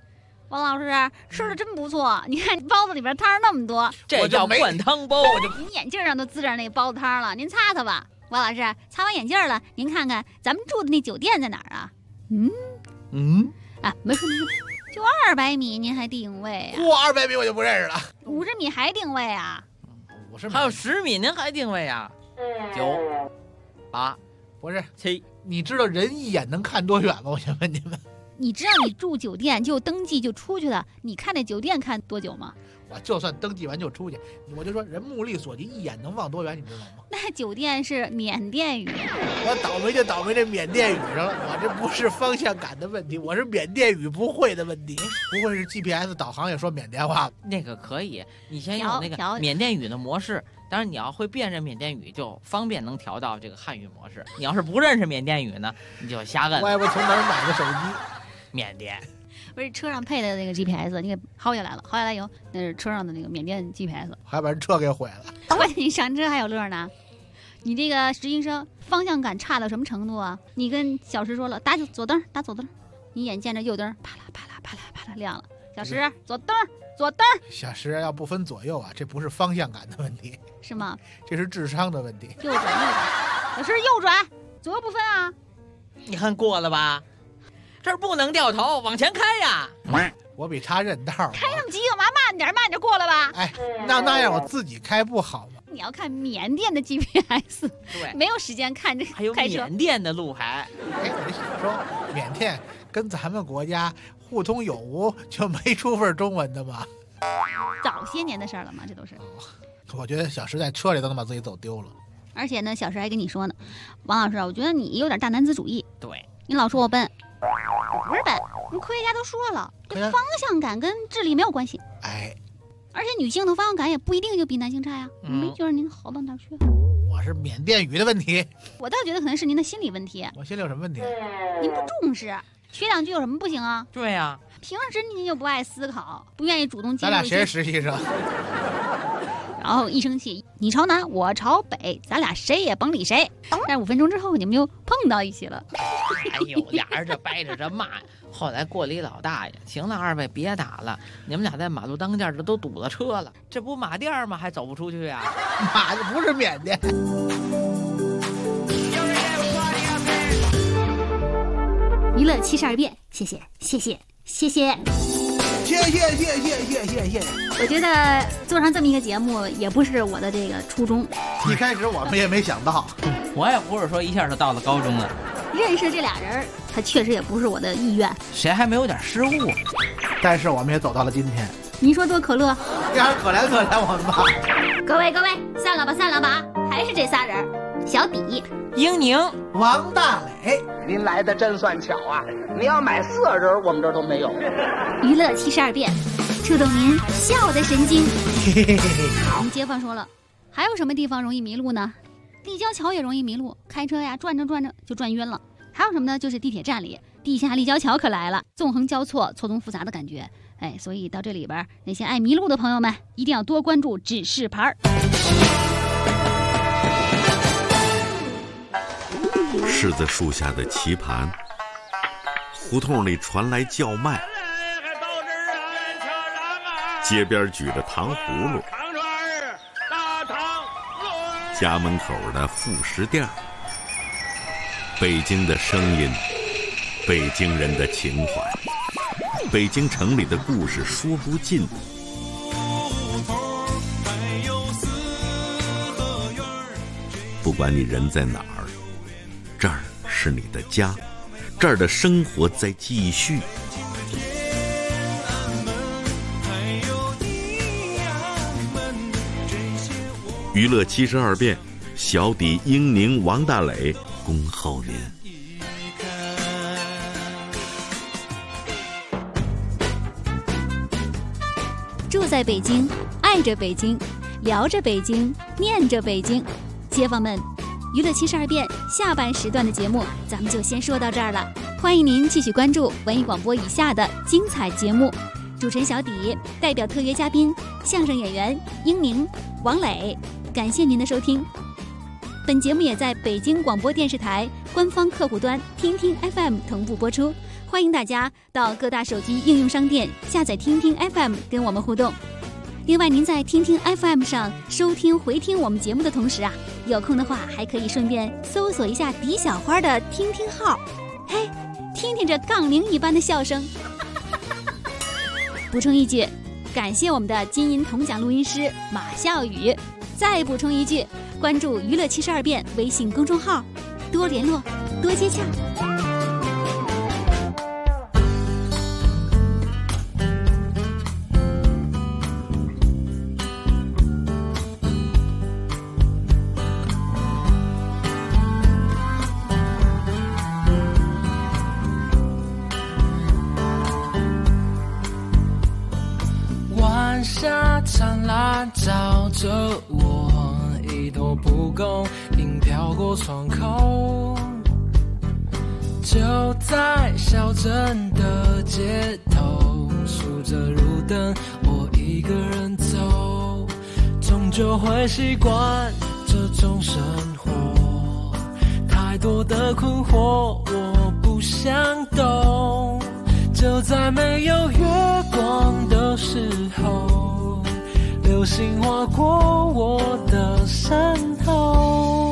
王老师吃的真不错，你看包子里边汤那么多， 这叫灌汤包。 您眼镜上都滋着那包子汤了，您擦擦吧。王老师擦完眼镜了，您看看咱们住的那酒店在哪儿啊？没事，就200米，您还定位啊？ 哇，200米我就不认识了。 50米还定位啊 ？50米还有10米，您还定位啊？9、8， 不是 7。 你知道人一眼能看多远吗？我想问你们。 你知道你住酒店就登记就出去了，你看那酒店看多久吗？ 我就算登记完就出去，我就说人目力所及，一眼能望多远，你知道吗？ 那酒店是缅甸语。 我倒霉就倒霉这缅甸语上了，我这不是方向感的问题，我是缅甸语不会的问题。不会是 GPS 导航也说缅甸话？ 那个可以，你先用那个缅甸语的模式。当然，你要会辨认缅甸语，就方便能调到这个汉语模式。你要是不认识缅甸语呢，你就瞎摁。 我也不从哪儿买的手机。 缅甸， 不是车上配的那个 GPS， 你给薅下来了，薅下来以后，那是车上的那个缅甸 GPS， 还把人车给毁了。 关键你上车还有乐呢。你这个实习生方向感差到什么程度啊？你跟小石说了打左灯，打左灯，你眼见着右灯啪啦啪啦啪啦啪啦亮了。小石左灯。 小石要不分左右啊，这不是方向感的问题， 是吗？ 这是智商的问题。 右转，小石右转，左右不分啊。 你看过了吧？这儿不能掉头，往前开呀！ 我比他认道。 开那么急干嘛？慢点过了吧？ 哎，那样我自己开不好吗？ 你要看缅甸的 GPS， 对， 没有时间看这还有缅甸的路牌。 我就想说，缅甸跟咱们国家互通有无，就没出份中文的吗？ 早些年的事了嘛，这都是。 我觉得小石在车里都能把自己走丢了。 而且呢，小石还跟你说呢，王老师，我觉得你有点大男子主义。 对， 你老说我笨。我不是笨，我们科学家都说了，这方向感跟智力没有关系。 哎， 而且女性的方向感也不一定就比男性差呀。没觉得您好到哪去？ 我是缅甸语的问题。 我倒觉得可能是您的心理问题。 我心里有什么问题？ 您不重视，学2句有什么不行啊？ 对呀， 平时您就不爱思考，不愿意主动接受。 咱俩谁是实习生？ 然后一生气，你朝南，我朝北，咱俩谁也甭理谁。但5分钟之后，你们就碰到一起了。 哎呦，俩人这掰着这骂。后来过了一老大爷，行了，2位别打了，你们俩在马路当间这都堵了车了，这不马甸吗？还走不出去啊？ 马不是缅甸。 娱乐72变，谢谢。我觉得做上这么一个节目也不是我的这个初衷。 一开始我们也没想到， 我也不是说一下就到了高中了。 认识这俩人，他确实也不是我的意愿。 谁还没有点失误？ 但是我们也走到了今天。 你说多可乐？ 让人可怜我们吧。 各位，散了吧，还是这仨人：小底、 英宁、 王大磊。 您来的真算巧啊！你要买4人，我们这儿都没有。 娱乐72变，触动您笑的神经。我们街坊说了，还有什么地方容易迷路呢？立交桥也容易迷路，开车呀转着就转晕了。还有什么呢？就是地铁站里地下立交桥可来了，纵横交错，错综复杂的感觉。哎，所以到这里边，那些爱迷路的朋友们一定要多关注指示牌。 柿子树下的棋盘，胡同里传来叫卖，街边举着糖葫芦，家门口的副食店，北京的声音，北京人的情怀，北京城里的故事说不尽。不管你人在哪儿，这儿是你的家，这儿的生活在继续。娱乐72变，小底、英宁、王大磊恭候您。 住在北京，爱着北京，聊着北京，念着北京。街坊们，娱乐72变下半时段的节目咱们就先说到这儿了，欢迎您继续关注文艺广播以下的精彩节目。主持人小底代表特约嘉宾相声演员英宁、王磊，感谢您的收听。本节目也在北京广播电视台官方客户端听听 FM 同步播出， 欢迎大家到各大手机应用商店下载听听 FM 跟我们互动。另外，您在听听 FM 上收听回听我们节目的同时啊，有空的话还可以顺便搜索一下狄小花的听听号，嘿，听听这杠铃一般的笑声。补充一句，感谢我们的金银铜奖录音师马笑宇。再补充一句，关注娱乐72变微信公众号，多联络，多接洽。 晚霞灿烂照着我，一朵蒲公英飘过窗口，就在小镇的街头，数着路灯，我一个人走，终究会习惯这种生活，太多的困惑我不想懂，就在没有月光的时候，流星划过我的身后，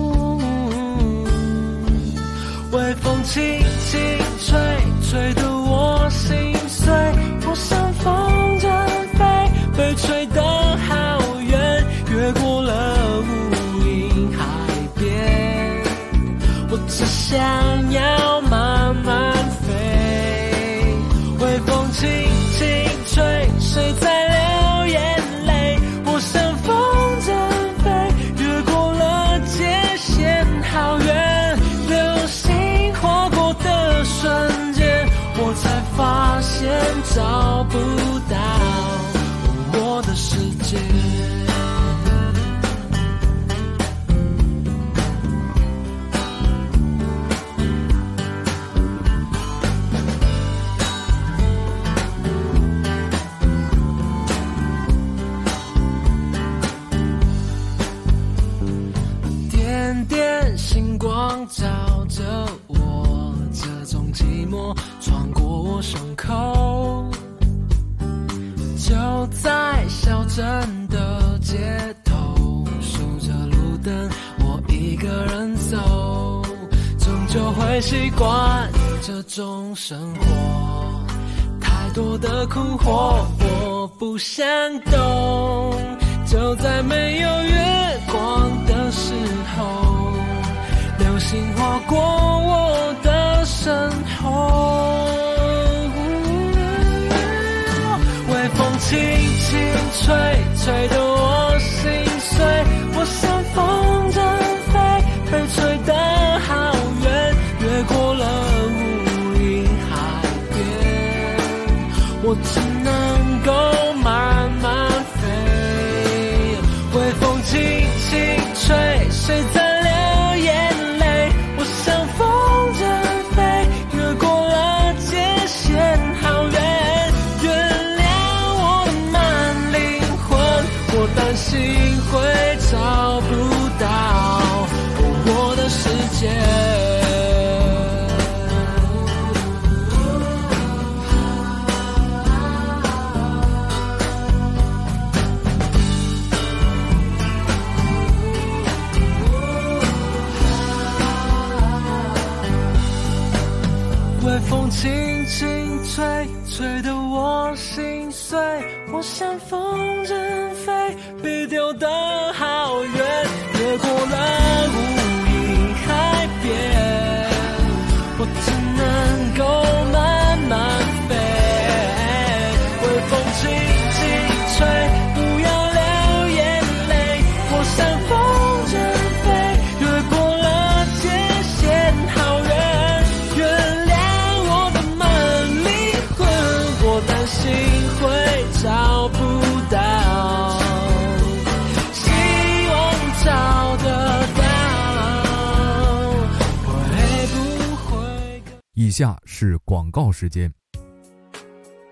微风轻轻吹，吹得我心碎，我像风筝飞，被吹得好远，越过了无垠海边，我只想要慢慢飞，微风轻轻吹，谁在流眼泪，我像风筝飞，越过了界限好远，流星划过的瞬间，我才发现找不到我的世界。点点星光照着我，这种寂寞穿过我胸口，就在小镇的街头，数着路灯，我一个人走，终究会习惯这种生活，太多的困惑我不想懂，就在没有月光的时候，流星划过我的身后，微风轻轻吹，吹得我心碎，我像风筝飞，被吹得好远，越过了无垠海边，我只能够慢慢飞，微风轻轻吹，谁在流眼泪，我像风筝飞，越过了界限好远，原谅我的慢灵魂，我担心会找不到我的世界。微风轻轻吹，吹得我心碎，我像风筝飞，被丢得好远，越过了无垠海边，我只能够慢慢飞，微风轻轻吹，不要流眼泪，我像风筝飞，越过了界限好远，原谅我担心会找不到，希望找得到，会不会？ 以下是广告时间。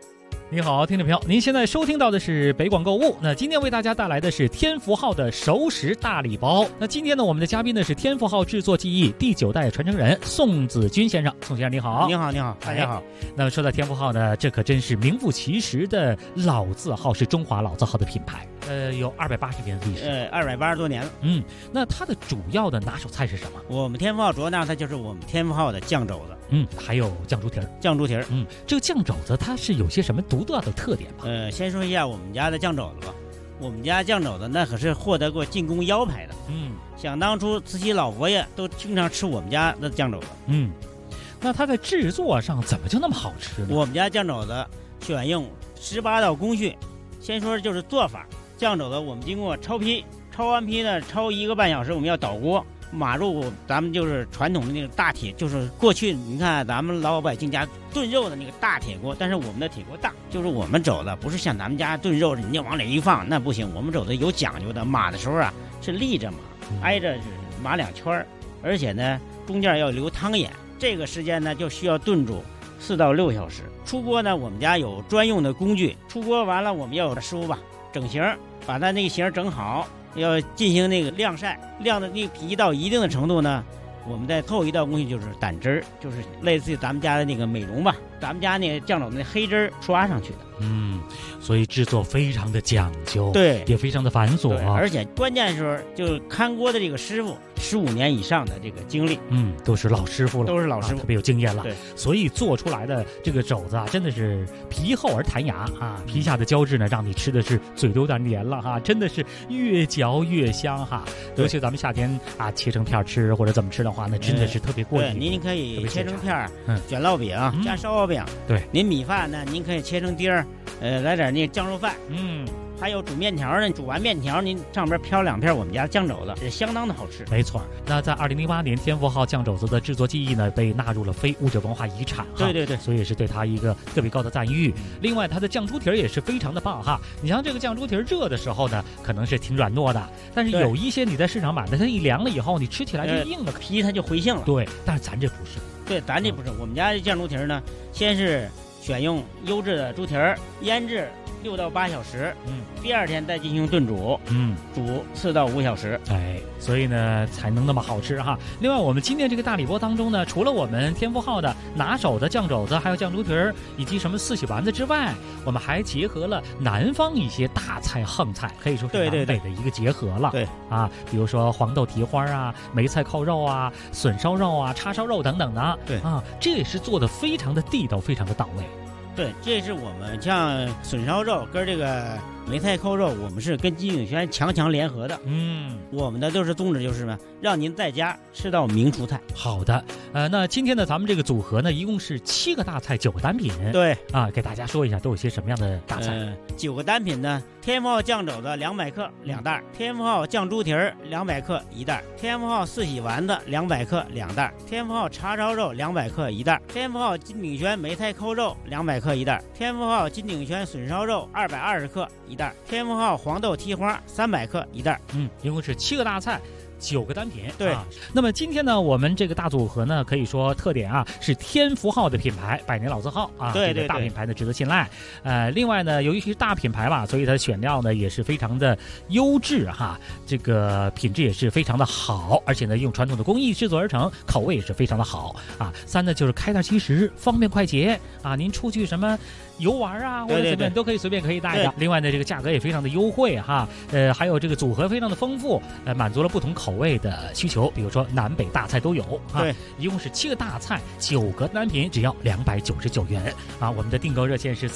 你好，听众朋友，您现在收听到的是北广购物。那今天为大家带来的是天福号的熟食大礼包。那今天呢，我们的嘉宾呢是天福号制作技艺第9代传承人宋子军先生。宋先生你好。 你好，你好，大家好。 那么说到天福号呢，这可真是名副其实的老字号，是中华老字号的品牌。有280年的历史。 280多年了。 那它的主要的拿手菜是什么？ 我们天福号主要拿手菜就是我们天福号的酱肘子。 还有酱猪蹄儿。 酱猪蹄儿。 这个酱肘子它是有些什么独特的特点吧？ 先说一下我们家的酱肘子吧。我们家酱肘子那可是获得过进宫腰牌的。想当初慈禧老佛爷都经常吃我们家的酱肘子。 那它在制作上怎么就那么好吃呢？ 我们家酱肘子选用18道工序。先说就是做法，酱肘子我们经过焯坯，焯完坯呢焯1个半小时，我们要倒锅。码入咱们就是传统的那个大铁，就是过去你看咱们老百姓家炖肉的那个大铁锅，但是我们的铁锅大，就是我们肘子不是像咱们家炖肉人家往里一放，那不行，我们肘子有讲究的，码的时候啊是立着码，挨着是码2圈，而且呢中间要留汤眼，这个时间呢就需要炖煮4到6小时。出锅呢我们家有专用的工具，出锅完了我们要有师傅吧整形，把它那个形整好，要进行那个晾晒，晾的那个皮到一定的程度呢，我们再后一道工序就是掸汁儿，就是类似于咱们家的那个美容吧，咱们家那个酱肘子那黑汁儿刷上去的。 所以制作非常的讲究， 对， 也非常的繁琐， 而且关键时候就看锅的这个师傅15年以上的这个经历， 都是老师傅了， 都是老师傅， 特别有经验了。 对， 所以做出来的这个肘子啊，真的是皮厚而弹牙啊，皮下的胶质呢，让你吃的是嘴都有点黏了哈，真的是越嚼越香哈。尤其咱们夏天啊，切成片吃或者怎么吃的话，那真的是特别过瘾。 对，您可以切成片，卷烙饼，加烧烙饼。 对， 您米饭呢，您可以切成丁儿，来点那个酱肉饭。还有煮面条呢，煮完面条您上边飘2片我们家酱肘子，是相当的好吃。 没错。那在2008年，天福号酱肘子的制作技艺呢，被纳入了非物质文化遗产。 对， 所以也是对它一个特别高的赞誉。另外，它的酱猪蹄儿也是非常的棒哈。你像这个酱猪蹄儿热的时候呢，可能是挺软糯的，但是有一些你在市场买的，它一凉了以后，你吃起来就硬了， 皮它就回性了。 对，但是咱这不是。 对，咱这不是。我们家这酱猪蹄儿呢，先是选用优质的猪蹄儿，腌制6到8小时，第2天再进行炖煮，煮4到5小时， 所以呢才能那么好吃哈。另外，我们今天这个大礼包当中呢，除了我们天福号的拿手的酱肘子，还有酱猪蹄儿以及什么4喜丸子之外，我们还结合了南方一些大菜横菜，可以说是南北的一个结合了。 对啊，比如说黄豆蹄花啊、梅菜扣肉啊、笋烧肉啊、叉烧肉等等的。 对啊， 这也是做的非常的地道，非常的到位。 对，这是我们像笋烧肉跟这个梅菜扣肉，我们是跟金鼎轩强联合的。我们的都是宗旨就是什么，让您在家吃到名厨菜。 好的，那今天呢，咱们这个组合呢，一共是7个大菜9个单品。 对啊，给大家说一下都有些什么样的大菜。 9个单品呢，天福号酱肘子200克2袋，天福号酱猪蹄儿200克1袋，天福号4喜丸子200克2袋，天福号叉烧肉200克1袋，天福号金鼎轩梅菜扣肉200克1袋，天福号金鼎轩笋烧肉220克1袋，天福号黄豆蹄花300克1袋。 一共是7个大菜9个单品。 对， 那么今天呢，我们这个大组合呢，可以说特点啊是天福号的品牌，100年老字号啊， 对， 这个大品牌呢值得信赖。另外呢，由于是大品牌吧，所以它的选料呢也是非常的优质哈，这个品质也是非常的好，而且呢用传统的工艺制作而成，口味也是非常的好啊。3呢就是开袋即食，方便快捷啊，您出去什么游玩啊，或者随便都可以随便可以带的。另外呢，这个价格也非常的优惠哈，还有这个组合非常的丰富，满足了不同口味的需求，比如说南北大菜都有啊。 对， 一共是7个大菜9个单品，只要299元啊。我们的订购热线是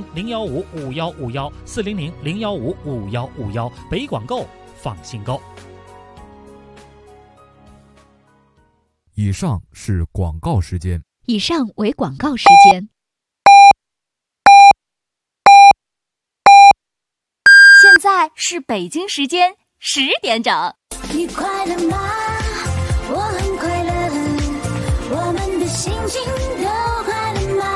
400-015-5151，400-015-5151，北广购放心购。 以上是广告时间。 以上为广告时间。现在是北京时间10点整。 你快乐吗？我很快乐，我们的心情都快乐吗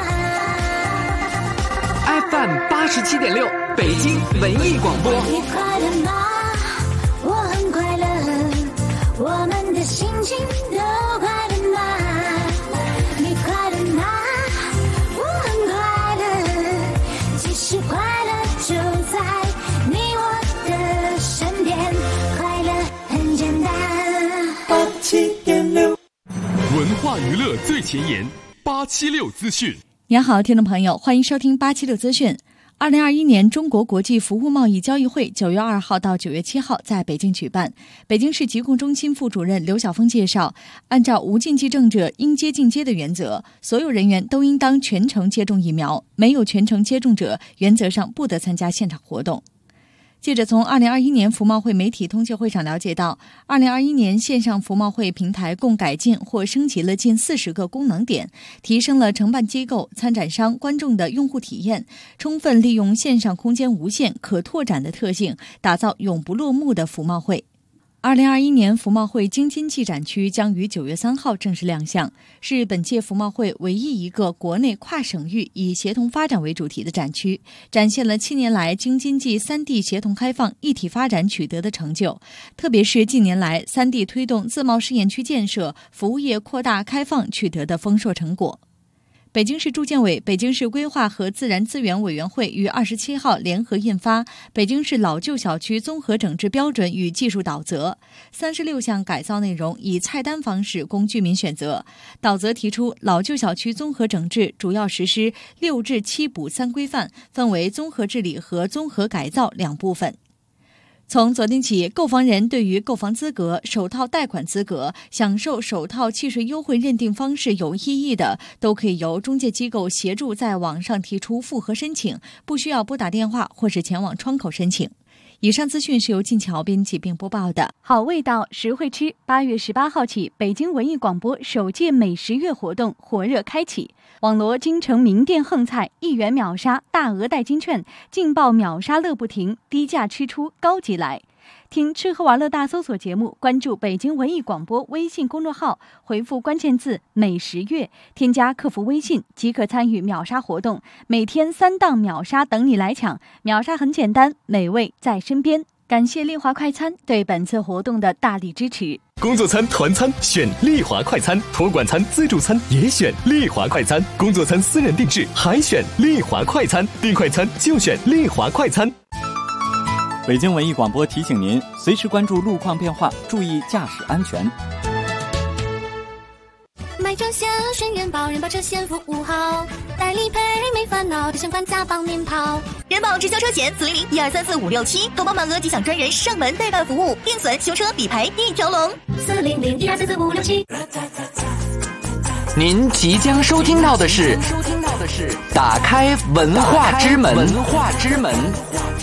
？FM 87.6，北京文艺广播。 你快乐吗？我很快乐，我们的心情都快乐吗？你快乐吗？我很快乐，其实最前沿，876资讯。 您好，听众朋友，欢迎收听876资讯。2021年中国国际服务贸易交易会9月2号到9月7号在北京举办。北京市疾控中心副主任刘晓峰介绍，按照无禁忌症者应接尽接的原则，所有人员都应当全程接种疫苗，没有全程接种者，原则上不得参加现场活动。记者从2021年服贸会媒体通讯会上了解到，2021年线上服贸会平台共改进或升级了近40个功能点，提升了承办机构、参展商、观众的用户体验，充分利用线上空间无限可拓展的特性，打造永不落幕的服贸会。2021年服贸会京津冀展区将于9月3号正式亮相，是本届服贸会唯一一个国内跨省域以协同发展为主题的展区，展现了7年来京津冀3地协同开放一体发展取得的成就，特别是近年来3地推动自贸试验区建设、服务业扩大开放取得的丰硕成果。北京市住建委、北京市规划和自然资源委员会于27号联合印发《北京市老旧小区综合整治标准与技术导则》，36项改造内容以菜单方式供居民选择。导则提出，老旧小区综合整治主要实施6治7补3规范，分为综合治理和综合改造2部分。从昨天起，购房人对于购房资格、首套贷款资格、享受首套契税优惠认定方式有异议的，都可以由中介机构协助在网上提出复核申请，不需要拨打电话或是前往窗口申请。以上资讯是由静桥编辑并播报的。好味道，实惠吃。8月18号起，北京文艺广播首届美食月活动火热开启，网罗京城名店横菜，1元秒杀，大额代金券，劲爆秒杀乐不停，低价吃出高级来。听吃喝玩乐大搜索节目，关注北京文艺广播微信公众号，回复关键字美食月，添加客服微信即可参与秒杀活动，每天3档秒杀等你来抢。秒杀很简单，美味在身边。感谢丽华快餐对本次活动的大力支持。 工作餐、团餐选丽华快餐，托管餐、自助餐也选丽华快餐，工作餐私人定制还选丽华快餐，订快餐就选丽华快餐。 北京文艺广播提醒您，随时关注路况变化，注意驾驶安全。 买车险选人保，人保车险服务好，代理赔没烦恼，提前款加帮您跑。 人保直销车险400-1234567，投保满额即享专人上门代办服务，定损、修车、理赔一条龙。 400-1234567。 您即将收听到的是打开文化之门。